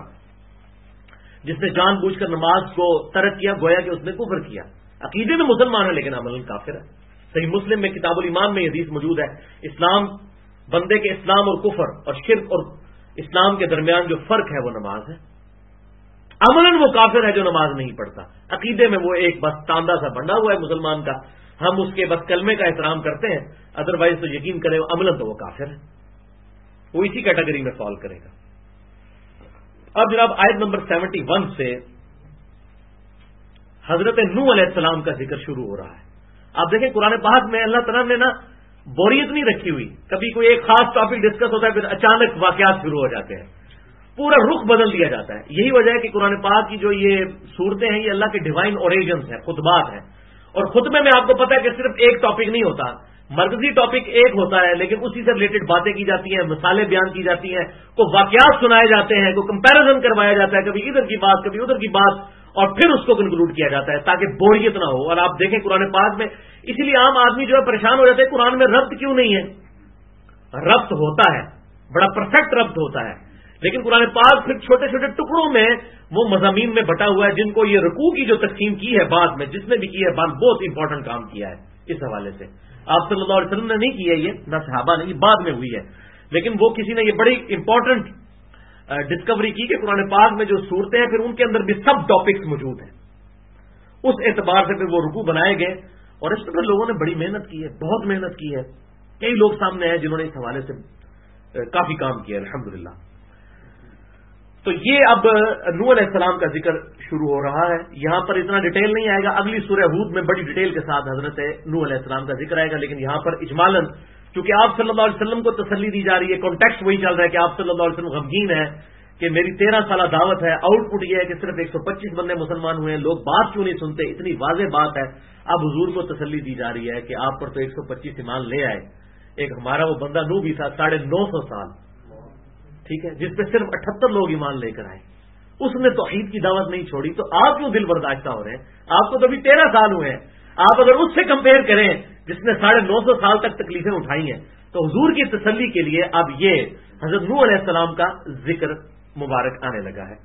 جس نے جان بوجھ کر نماز کو ترک کیا گویا کہ اس نے کفر کیا، عقیدے میں مسلمان ہے لیکن عمل کافر ہے۔ صحیح مسلم میں کتاب الایمان میں یہ حدیث موجود ہے، اسلام، بندے کے اسلام اور کفر اور شرک اور اسلام کے درمیان جو فرق ہے وہ نماز ہے، عملاً وہ کافر ہے جو نماز نہیں پڑھتا، عقیدے میں وہ ایک بس تاندہ سا بنا ہوا ہے مسلمان کا، ہم اس کے بس کلمے کا احترام کرتے ہیں، ادروائز تو یقین کرے عملاً تو وہ کافر ہے، وہ اسی کیٹیگری میں فال کرے گا۔ اب جناب آیت نمبر 71 سے حضرت نوح علیہ السلام کا ذکر شروع ہو رہا ہے۔ آپ دیکھیں قرآن پاک میں اللہ تعالیٰ نے نا بوریت نہیں رکھی ہوئی، کبھی کوئی ایک خاص ٹاپک ڈسکس ہوتا ہے پھر اچانک واقعات شروع ہو جاتے ہیں، پورا رخ بدل دیا جاتا ہے۔ یہی وجہ ہے کہ قرآن پاک کی جو یہ صورتیں ہیں یہ اللہ کے ڈیوائن اوریجنز ہیں، خطبات ہیں، اور خطبے میں آپ کو پتا ہے کہ صرف ایک ٹاپک نہیں ہوتا، مرکزی ٹاپک ایک ہوتا ہے لیکن اسی سے ریلیٹڈ باتیں کی جاتی ہیں، مثالیں بیان کی جاتی ہیں، کوئی واقعات سنائے جاتے ہیں، کوئی کمپیریزن کروایا جاتا ہے، کبھی ادھر کی بات کبھی ادھر کی بات، اور پھر اس کو کنکلوڈ کیا جاتا ہے تاکہ بوریت نہ ہو۔ اور آپ دیکھیں قرآن پاک میں اسی لیے عام آدمی جو ہے پریشان ہو جاتے ہیں قرآن میں ربط کیوں نہیں ہے، ربط ہوتا ہے، بڑا پرفیکٹ ربط ہوتا ہے، لیکن قرآن پاک پھر چھوٹے چھوٹے ٹکڑوں میں وہ مضامین میں بٹا ہوا ہے جن کو یہ رکوع کی جو تقسیم کی ہے بعد میں جس نے بھی کی ہے بہت امپورٹنٹ کام کیا ہے اس حوالے سے۔ آپ صلی اللہ علیہ وسلم نے نہیں کی ہے یہ، نہ صحابہ نے، یہ بعد میں ہوئی ہے، لیکن وہ کسی نے یہ بڑی امپورٹنٹ ڈسکوری کی کہ قرآن پاک میں جو صورتیں ہیں پھر ان کے اندر بھی سب ٹاپکس موجود ہیں، اس اعتبار سے پھر وہ رکوع بنائے گئے، اور اس پر لوگوں نے بڑی محنت کی ہے، بہت محنت کی ہے، کئی لوگ سامنے ہیں جنہوں نے اس حوالے سے کافی کام کیا ہے الحمدللہ۔ تو یہ اب نوح علیہ السلام کا ذکر شروع ہو رہا ہے، یہاں پر اتنا ڈیٹیل نہیں آئے گا، اگلی سورہ ہود میں بڑی ڈیٹیل کے ساتھ حضرت نوح علیہ السلام کا ذکر آئے گا، لیکن یہاں پر اجمالاً چونکہ آپ صلی اللہ علیہ وسلم کو تسلی دی جا رہی ہے، کانٹیکسٹ وہی چل رہا ہے کہ آپ صلی اللہ علیہ وسلم غمگین ہے کہ میری 13 سالہ دعوت ہے، آؤٹ پٹ یہ ہے کہ صرف 125 بندے مسلمان ہوئے ہیں، لوگ بات کیوں نہیں سنتے، اتنی واضح بات ہے۔ اب حضور کو تسلی دی جا رہی ہے کہ آپ پر تو 125 ایمان لے آئے، ایک ہمارا وہ بندہ نوح بھی تھا 950 سال، ٹھیک ہے، جس پہ صرف 78 لوگ ایمان لے کر آئے، اس نے توحید کی دعوت نہیں چھوڑی، تو آپ کیوں دل برداشتہ ہو رہے ہیں؟ آپ کو تو ابھی 13 سال ہوئے ہیں. آپ اگر اس سے کمپیئر کریں جس نے 950 سال تک تکلیفیں اٹھائی ہیں، تو حضور کی تسلی کے لیے اب یہ حضرت نوح علیہ السلام کا ذکر مبارک آنے لگا ہے.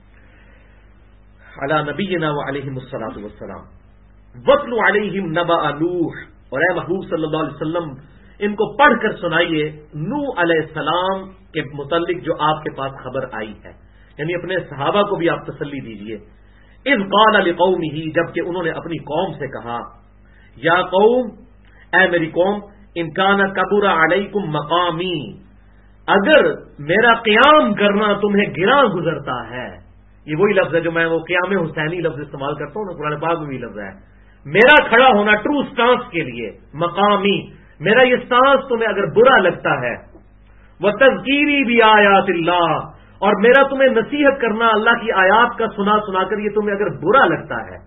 علی نبینا وعلیہم الصلاۃ والسلام. وَاتْلُ عَلَيْهِمْ نَبَأَ نُوحٍ، اور اے محبوب صلی اللہ علیہ وسلم ان کو پڑھ کر سنائیے نوح علیہ السلام کے متعلق جو آپ کے پاس خبر آئی ہے، یعنی اپنے صحابہ کو بھی آپ تسلی دیجئے. اذ قال لقومہ، جبکہ انہوں نے اپنی قوم سے کہا، یا قوم، اے میری قوم، ان کان کبر علیکم مقامی، اگر میرا قیام کرنا تمہیں گراں گزرتا ہے. یہ وہی لفظ ہے جو میں وہ قیام حسینی لفظ استعمال کرتا ہوں نا، قرآن پاک میں بھی لفظ ہے. میرا کھڑا ہونا ٹرو سٹانس کے لیے، مقامی، میرا یہ سٹانس تمہیں اگر برا لگتا ہے، وہ تذکیری بھی آیات اللہ، اور میرا تمہیں نصیحت کرنا اللہ کی آیات کا سنا سنا کر یہ تمہیں اگر برا لگتا ہے،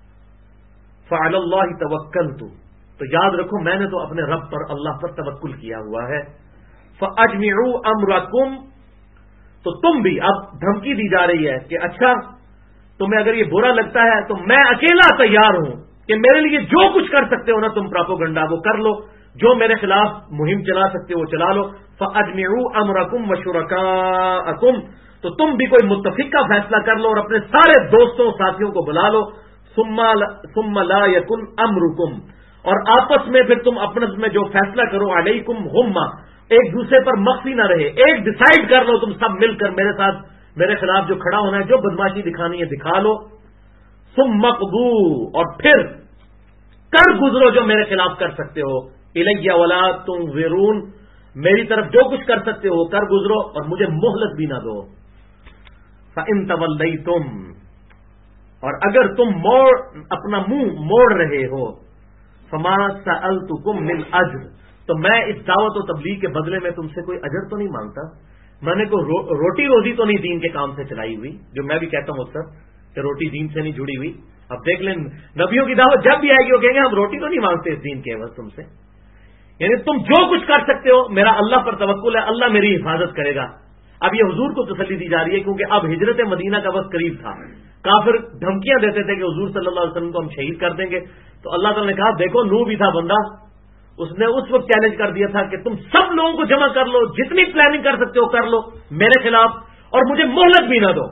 فعلی اللہ توکلت، تو یاد رکھو میں نے تو اپنے رب پر، اللہ پر توکل کیا ہوا ہے. فاجمعوا امرکم، تو تم بھی، اب دھمکی دی جا رہی ہے کہ اچھا تمہیں اگر یہ برا لگتا ہے تو میں اکیلا تیار ہوں کہ میرے لیے جو کچھ کر سکتے ہو نا تم پراپوگنڈا وہ کر لو، جو میرے خلاف مہم چلا سکتے ہو وہ چلا لو. فاجمعوا امرکم وشرکاءکم، تو تم بھی کوئی متفق کا فیصلہ کر لو اور اپنے سارے دوستوں ساتھیوں کو بلا لو. ثم لا یکن امرکم، اور آپس میں پھر تم اپنے میں جو فیصلہ کرو، علیکم غمہ، ایک دوسرے پر مخفی نہ رہے، ایک ڈیسائیڈ کر لو تم سب مل کر میرے ساتھ، میرے خلاف جو کھڑا ہونا ہے، جو بدماشی دکھانی ہے دکھا لو. ثم اقضوا، اور پھر کر گزرو جو میرے خلاف کر سکتے ہو. الی ولا تنظرون، میری طرف جو کچھ کر سکتے ہو کر گزرو اور مجھے مہلت بھی نہ دو. فإن تولیتم، اور اگر تم اپنا منہ موڑ رہے ہو، فما سألتکم من اجر، تو میں اس دعوت و تبلیغ کے بدلے میں تم سے کوئی اجر تو نہیں مانگتا، میں نے کوئی روٹی روزی تو نہیں دین کے کام سے چلائی ہوئی، جو میں بھی کہتا ہوں اکثر کہ روٹی دین سے نہیں جڑی ہوئی. اب دیکھ لیں نبیوں کی دعوت جب بھی آئے گی وہ کہیں گے ہم روٹی تو نہیں مانگتے اس دین کے عوض تم سے، یعنی تم جو کچھ کر سکتے ہو، میرا اللہ پر توکل ہے، اللہ میری حفاظت کرے گا. اب یہ حضور کو تسلی دی جا رہی ہے کیونکہ اب ہجرت مدینہ کا وقت قریب تھا. کافر دھمکیاں دیتے تھے کہ حضور صلی اللہ علیہ وسلم کو ہم شہید کر دیں گے، تو اللہ تعالیٰ نے کہا دیکھو نوح بھی تھا بندہ، اس نے اس وقت چیلنج کر دیا تھا کہ تم سب لوگوں کو جمع کر لو، جتنی پلاننگ کر سکتے ہو کر لو میرے خلاف، اور مجھے مہلت بھی نہ دو،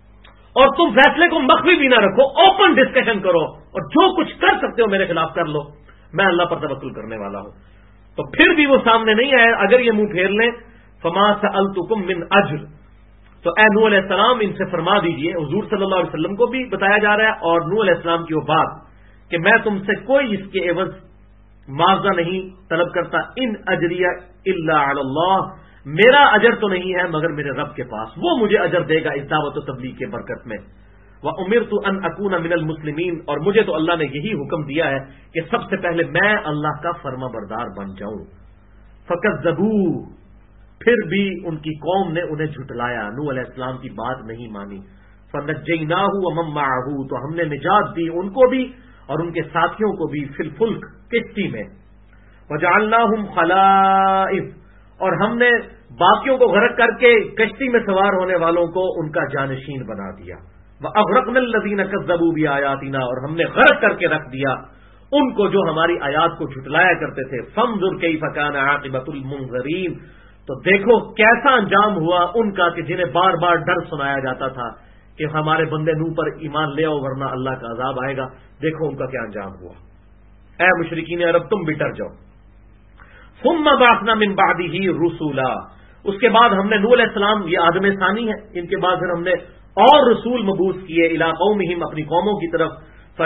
اور تم فیصلے کو مخفی بھی نہ رکھو، اوپن ڈسکشن کرو، اور جو کچھ کر سکتے ہو میرے خلاف کر لو، میں اللہ پر توکل کرنے والا ہوں. تو پھر بھی وہ سامنے نہیں آئے، اگر یہ منہ پھیر لیں. فما سألتکم من اجر، تو اے نوح علیہ السلام ان سے فرما دیجئے، حضور صلی اللہ علیہ وسلم کو بھی بتایا جا رہا ہے اور نوح علیہ السلام کی وہ بات کہ میں تم سے کوئی اس کے عوض معاوضہ نہیں طلب کرتا. ان اجریہ الا علی اللہ، میرا اجر تو نہیں ہے مگر میرے رب کے پاس، وہ مجھے اجر دے گا اس دعوت و تبلیغ کے برکت میں. وَأُمِرْتُ أَنْ أَكُونَ مِنَ الْمُسْلِمِينَ، اور مجھے تو اللہ نے یہی حکم دیا ہے کہ سب سے پہلے میں اللہ کا فرما بردار بن جاؤں. فَكَذَّبُوهُ، پھر بھی ان کی قوم نے انہیں جھٹلایا، نوح علیہ السلام کی بات نہیں مانی. فَنَجَّيْنَاهُ وَمَن مَّعَهُ، تو ہم نے نجات دی ان کو بھی اور ان کے ساتھیوں کو بھی، فی الفلک، کشتی میں. وَجَعَلْنَاهُمْ خَلَائِفَ، اور ہم نے باقیوں کو غرق کر کے کشتی میں سوار ہونے والوں کو ان کا جانشین بنا دیا. وَأَغْرَقْنَا الَّذِينَ كَذَّبُوا بِآيَاتِنَا، اور ہم نے غرق کر کے رکھ دیا ان کو جو ہماری آیات کو جھٹلایا کرتے تھے. فَانظُرْ كَيْفَ كَانَ عَاقِبَةُ الْمُنذَرِينَ، تو دیکھو کیسا انجام ہوا ان کا کہ جنہیں بار بار ڈر سنایا جاتا تھا کہ ہمارے بندے نوح پر ایمان لے آؤ ورنہ اللہ کا عذاب آئے گا. دیکھو ان کا کیا انجام ہوا. اے مشرکین عرب تم بھی ڈر جاؤ. ثم بعثنا من بعده رسولا، اس کے بعد ہم نے نوح علیہ السلام، یہ آدم ثانی ہے، ان کے بعد پھر ہم نے اور رسول مبعوث کیے الی قومہم، اپنی قوموں کی طرف.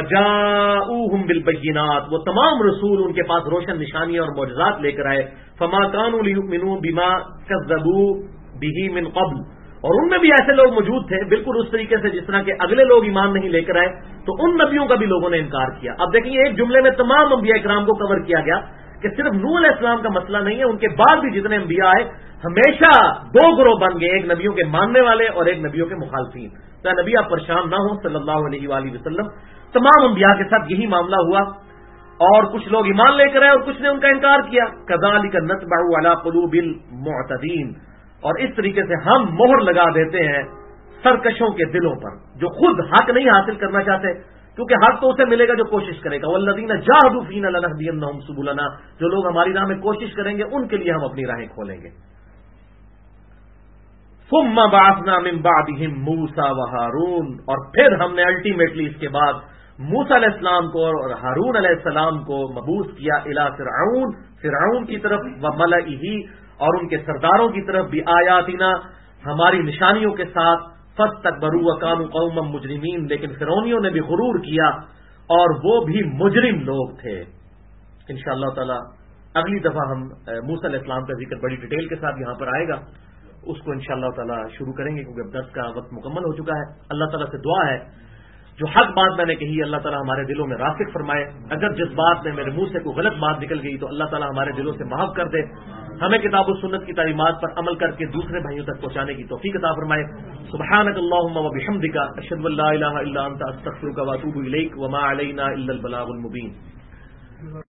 فجاؤہم بالبینات، وہ تمام رسول ان کے پاس روشن نشانیاں اور معجزات لے کر آئے. فما كانوا ليؤمنوا بما كذبوا به من قبل، اور ان میں بھی ایسے لوگ موجود تھے بالکل اس طریقے سے جس طرح کہ اگلے لوگ ایمان نہیں لے کر آئے، تو ان نبیوں کا بھی لوگوں نے انکار کیا. اب دیکھیں ایک جملے میں تمام انبیاء کرام کو کور کیا گیا کہ صرف نوح علیہ السلام کا مسئلہ نہیں ہے، ان کے بعد بھی جتنے انبیاء آئے ہمیشہ دو گروہ بن گئے، ایک نبیوں کے ماننے والے اور ایک نبیوں کے مخالفین. تو نبی آپ پریشان نہ ہوں صلی اللہ علیہ وآلہ وسلم، تمام انبیاء کے ساتھ یہی معاملہ ہوا، اور کچھ لوگ ایمان لے کر آئے اور کچھ نے ان کا انکار کیا. کذالک نطبع علی قلوب المعتدین، اور اس طریقے سے ہم مہر لگا دیتے ہیں سرکشوں کے دلوں پر جو خود حق نہیں حاصل کرنا چاہتے، کیونکہ حق تو اسے ملے گا جو کوشش کرے گا. والذین جاہدوا فینا لنہدینہم سبلنا، جو لوگ ہماری راہ میں کوشش کریں گے ان کے لیے ہم اپنی راہیں کھولیں گے. ثم بعثنا من بعدہم موسیٰ وہارون، اور پھر ہم نے الٹیمیٹلی اس کے بعد موسیٰ علیہ السلام کو اور ہارون علیہ السلام کو مبعوث کیا الی فرعون، فرعون کی طرف، وملئہ، اور ان کے سرداروں کی طرف، بآیاتنا، ہماری نشانیوں کے ساتھ، فاستکبروا وکانوا قوما مجرمین، لیکن فرعونیوں نے بھی غرور کیا اور وہ بھی مجرم لوگ تھے. انشاءاللہ تعالی اگلی دفعہ ہم موسیٰ علیہ السلام کا ذکر بڑی ڈیٹیل کے ساتھ یہاں پر آئے گا، اس کو انشاءاللہ تعالی شروع کریں گے کیونکہ اب درس کا وقت مکمل ہو چکا ہے. اللہ تعالیٰ سے دعا ہے جو حق بات میں نے کہی اللہ تعالیٰ ہمارے دلوں میں راسخ فرمائے. اگر جس بات میں میرے منہ سے کوئی غلط بات نکل گئی تو اللہ تعالیٰ ہمارے دلوں سے معاف کر دے. ہمیں کتاب و سنت کی تعلیمات پر عمل کر کے دوسرے بھائیوں تک پہنچانے کی توفیق عطا فرمائے. سبحانک اللہم و بحمدک، اشہد ان لا الہ الا انت، استغفرک و اتوب الیک، وما علینا الا البلاغ المبین.